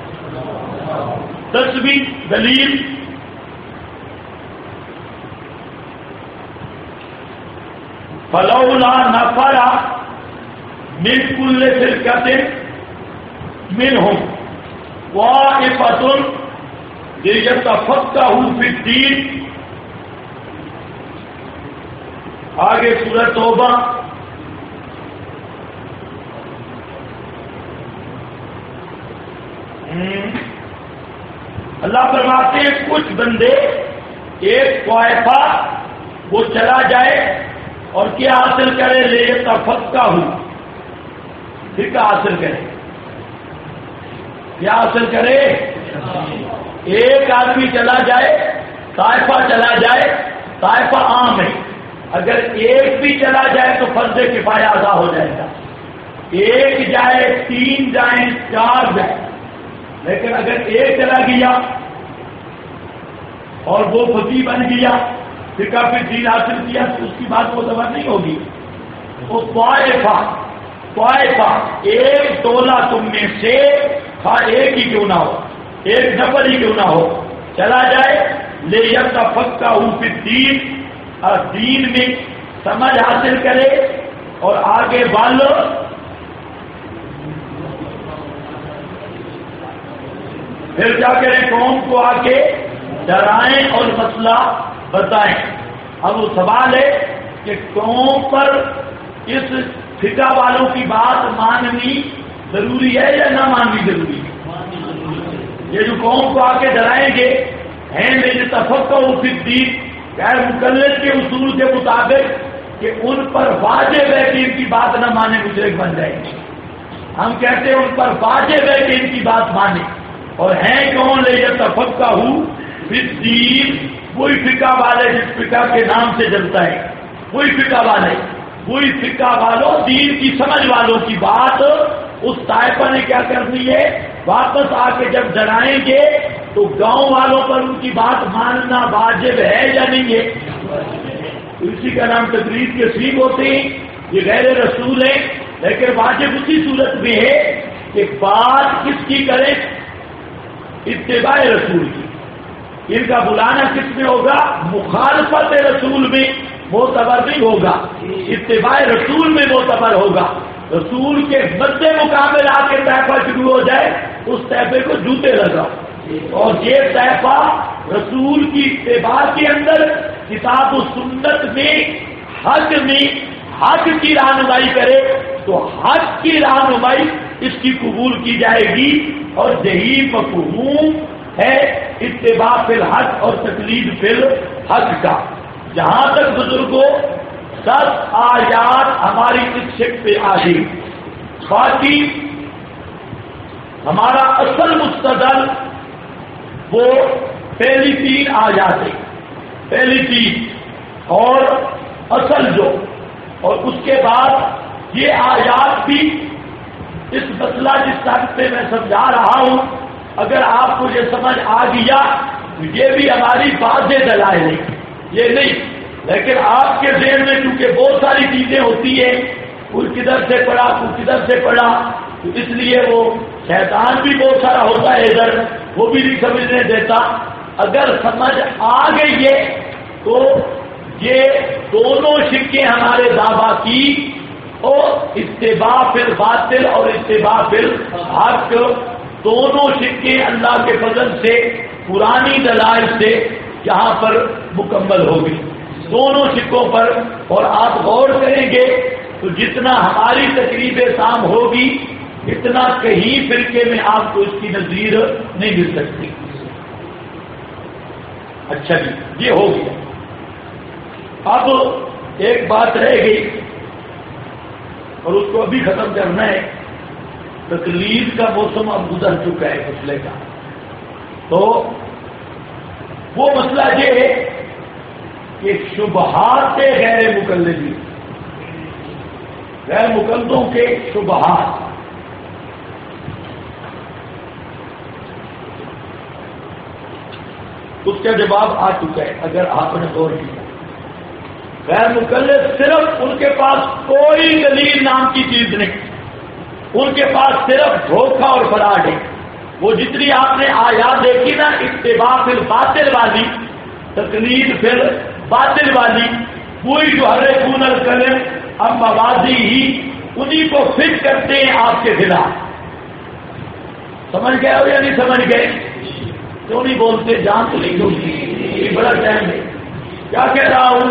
10ویں دلیل فلولا نفر من كل فرقة منهم طائفة ليتفقهوا في الدين. آگے سورہ توبہ اللہ فرماتے ہیں کچھ بندے، ایک طائفہ وہ چلا جائے اور کیا حاصل کرے؟ لیتفقہوا، فقہ حاصل کرے. کیا حاصل کرے؟ ایک آدمی چلا جائے، طائفہ چلا جائے، طائفہ عام ہے. اگر ایک بھی چلا جائے تو فرض کفایہ ادا ہو جائے گا. ایک جائے، 3 جائیں، 4 جائیں. لیکن اگر ایک چلا گیا اور وہ فقیہ بن گیا، فقہ پہ دین حاصل کیا، تو اس کی بات معتبر نہیں ہوگی. وہ طائفہ ایک ٹولہ تم میں سے، ہاں ایک ہی کیوں نہ ہو، ایک نفر ہی کیوں نہ ہو، چلا جائے لیتفقہوا فی الدین، اور دین میں سمجھ حاصل کرے اور آگے والو پھر کیا کریں؟ قوم کو آ کے ڈرائیں اور مسئلہ بتائیں. اب وہ سوال ہے کہ قوم پر اس فقہ والوں کی بات ماننی ضروری ہے یا نہ ماننی ضروری ہے؟ یہ جو قوم کو آ کے ڈرائیں گے ہیں میرے تفقہ فی الدین، غیر مقلد کے اصول کے مطابق کہ ان پر واجب ہے کہ ان کی بات نہ مانے مشرک بن جائیں گے. ہم کہتے ہیں ان پر واجب ہے کہ ان کی بات مانے. اور ہیں کون؟ لیتفقہوا فی الدین، وہی فقہ والے جس فقہ کے نام سے جلتا ہے، وہی فقہ والے، وہی فقہ والوں، دین کی سمجھ والوں کی بات اس طائفہ نے کیا کرنی ہے؟ واپس آ کے جب ڈرائیں گے تو گاؤں والوں پر ان کی بات ماننا واجب ہے یا نہیں ہے؟ تو اسی کا نام تقریر کے سیب ہوتے ہیں. یہ غیر رسول ہے، لیکن واجب اسی صورت میں ہے کہ بات کس کی کریں؟ اتباع رسول کی. ان کا بلانا کس میں ہوگا؟ مخالفت رسول میں معتبر نہیں ہوگا، اتباع رسول میں معتبر ہوگا. رسول کے مد مقابل آ کے طائفہ شروع ہو جائے، اس طائفے کو جوتے لگاؤ. اور یہ طائفہ رسول کی اتباع کے اندر کتاب و سنت میں حق کی رہنمائی کرے تو حق کی رہنمائی اس کی قبول کی جائے گی. اور یہی مفہوم ہے اتباع فی الحق اور تقلید فی الحق کا. جہاں تک بزرگوں 10 آیات ہماری اس شک پہ آ گئی، باقی ہمارا اصل مستدل وہ پہلی 3 آیات ہے، پہلی 3 اور اصل جو، اور اس کے بعد یہ آیات بھی اس مسئلہ جس طرح سے میں سمجھا رہا ہوں، اگر آپ کو یہ سمجھ آ گیا تو یہ بھی ہماری واضح دلائل ہے، یہ نہیں، لیکن آپ کے ذہن میں چونکہ بہت ساری چیزیں ہوتی ہیں، کوئی کدھر سے پڑھا کوئی کدھر سے پڑھا، تو اس لیے وہ شیطان بھی بہت سارا ہوتا ہے ادھر، وہ بھی نہیں سمجھنے دیتا۔ اگر سمجھ آ گئی ہے تو یہ دونوں شکیں ہمارے دعویٰ کی، اور اتباع فی الباطل اور اتباع فی الحق، دونوں شکیں اللہ کے فضل سے پرانی دلائل سے یہاں پر مکمل ہوگی، دونوں شکوں پر۔ اور آپ غور کریں گے تو جتنا ہماری تقریب شام ہوگی اتنا کہیں فرقے میں آپ کو اس کی نظیر نہیں مل سکتی۔ اچھا جی، یہ ہو گیا۔ اب ایک بات رہ گئی اور اس کو ابھی ختم کرنا ہے۔ تقلید کا موسم اب گزر چکا ہے مسئلے کا، تو وہ مسئلہ یہ ہے کہ شبہات غیر مقلدین، غیر مقلدوں کے شبہات، اس کا جواب آ چکا ہے اگر آپ نے غور کیا۔ غیر مقلد صرف ان کے پاس کوئی دلیل نام کی چیز نہیں، ان کے پاس صرف دھوکہ اور فراڈ ہے۔ وہ جتنی آپ نے آیات دیکھی نا اتباع فی الباطل والی، تقلید فی الباطل والی، وہی جو حرفون الکلم اب موازی ہی انہی کو فٹ کرتے ہیں آپ کے خلاف۔ سمجھ گئے ہو یا نہیں سمجھ گئے؟ کیوں نہیں بولتے؟ جان تو نہیں ہوتی، یہ بڑا ٹائم ہے۔ کیا کہہ رہا ہوں؟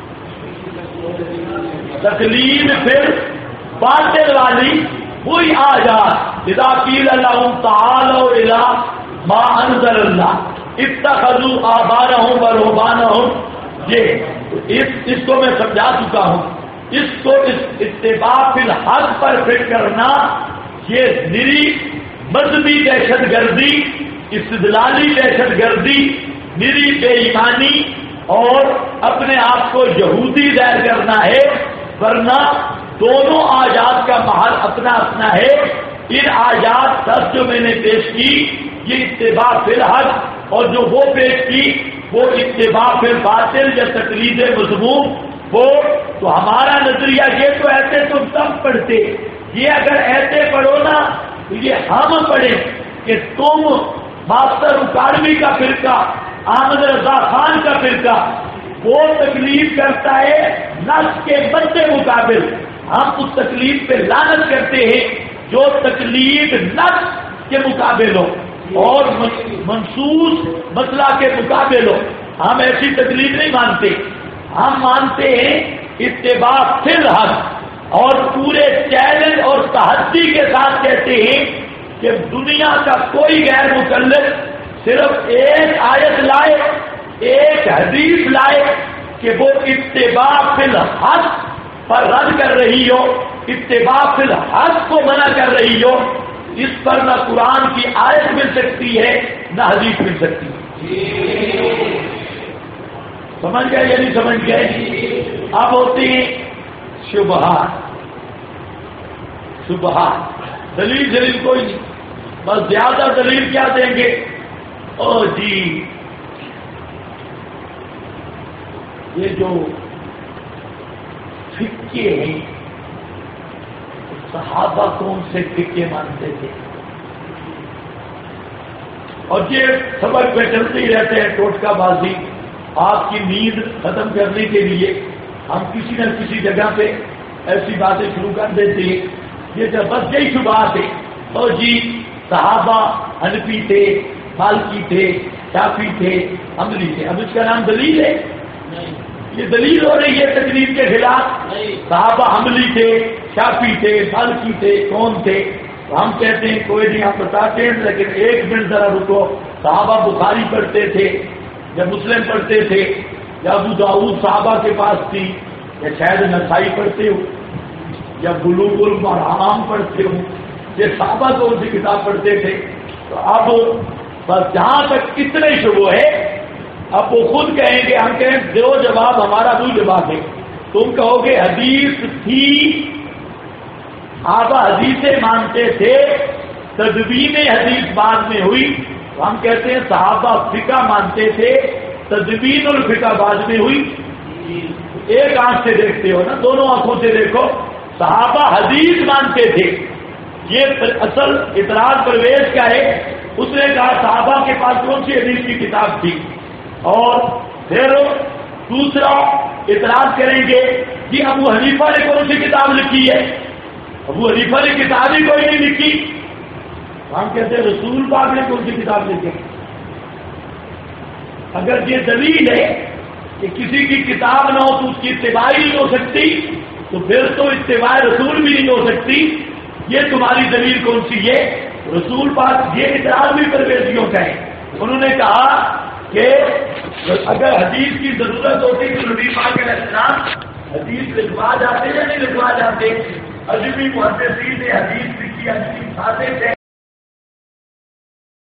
تقلید پھر باطل والی وہی آیات، اذا قیل لهم تعالوا الى ما انزل اللہ اتخذوا آباءهم ورهبانهم، یہ اس کو میں سمجھا چکا ہوں۔ اس کو اتباع فی الحق پر فٹ کرنا یہ نری مذہبی دہشت گردی، استدلالی دہشت گردی، نری بے ایمانی اور اپنے آپ کو یہودی ظاہر کرنا ہے، ورنہ دونوں آیات کا محل اپنا اپنا ہے۔ ان آیات 10 جو میں نے پیش کی یہ اتباع فی الحق، اور جو وہ پیش کی وہ اتباع فی الباطل یا تقلید مذموم وہ، تو ہمارا نظریہ یہ تو ایسے تم سب پڑھتے، یہ اگر ایسے پڑھو نا تو یہ ہم پڑھیں کہ تم ماسٹر اکاڑوی کا فرقہ، احمد رضا خان کا فرقہ، وہ تکلیف کرتا ہے نفس کے بدے مقابل، ہم اس تکلیف پہ لعنت کرتے ہیں جو تکلیف نفس کے مقابل ہو اور منصوص مسئلہ کے مقابل ہو۔ ہم ایسی تکلیف نہیں مانتے، ہم مانتے ہیں اتباع فی الحق، اور پورے چیلنج اور تحدی کے ساتھ کہتے ہیں کہ دنیا کا کوئی غیر مقلد صرف ایک آیت لائے، ایک حدیث لائے کہ وہ اتباع فی الحق پر رد کر رہی ہو، اتباع فی الحق کو منع کر رہی ہو، اس پر نہ قرآن کی آیت مل سکتی ہے نہ حدیث مل سکتی ہے۔ سمجھ گئے یا نہیں سمجھ گئے؟ اب ہوتی ہیں شبہات، شبہات دلیل کوئی نہیں، بس زیادہ دلیل کیا دیں گے؟ او جی یہ جو فقے ہیں صحابہ کون سے فقے مانتے تھے، اور یہ سبق پہ چلتے ہی رہتے ہیں ٹوٹکا بازی۔ آپ کی نیند ختم کرنے کے لیے ہم کسی نہ کسی جگہ پہ ایسی باتیں شروع کر دیتے ہیں، یہ جب بس یہی شبہات ہے۔ تو جی صحابہ حنفی تھے، مالکی تھے، شافعی تھے، حنبلی تھے، اب اس کا نام دلیل ہے؟ یہ دلیل ہو رہی ہے تکلیف کے خلاف؟ صحابہ حنبلی تھے، شافعی تھے، مالکی تھے، کون تھے؟ ہم کہتے ہیں کوئی نہیں، ہم بتاتے ہیں، لیکن ایک منٹ ذرا رکو۔ صحابہ بخاری پڑھتے تھے، جب مسلم پڑھتے تھے یا ابو داؤد صحابہ کے پاس تھی، یا شاید نسائی پڑھتے ہو، یا بلوغ المرام پڑھتے ہو، یہ صحابہ کون سی کتاب پڑھتے تھے؟ تو اب بس جہاں تک اتنے شبہ ہے، اب وہ خود کہیں گے، ہم کہیں جو جواب ہمارا وہ جواب ہے، تم کہو گے حدیث تھی، صحابہ حدیثیں مانتے تھے، تدوین حدیث بعد میں ہوئی، تو ہم کہتے ہیں صحابہ فقہ مانتے تھے، تدوین الفقہ بعد میں ہوئی۔ ایک آنکھ سے دیکھتے ہو نا، دونوں آنکھوں سے دیکھو، صحابہ حدیث مانتے تھے۔ یہ اصل اعتراض پرویز کیا ہے؟ اس نے کہا صحابہ کے پاس کون سی حدیث کی کتاب تھی، اور پھر دوسرا اعتراض کریں گے کہ ابو حنیفہ نے کون سی کتاب لکھی ہے؟ ابو حنیفہ نے کتاب ہی کوئی نہیں لکھی۔ ہم کہتے ہیں رسول پاک نے کون سی کتاب لکھی؟ اگر یہ دلیل ہے کہ کسی کی کتاب نہ ہو تو اس کی اتباع ہی نہیں ہو سکتی، تو پھر تو اتباع رسول بھی نہیں ہو سکتی۔ یہ تمہاری دلیل کون سی ہے؟ رسول پاک، یہ اعتراض بھی پرویزیوں کا ہے۔ انہوں نے کہا کہ اگر حدیث کی ضرورت ہوتی تو نبی پاک علیہ السلام حدیث لکھوا جاتے یا نہیں لکھوا جاتے؟ اجمی محدثین نے حدیث لکھی، اجمی فاتح تھے۔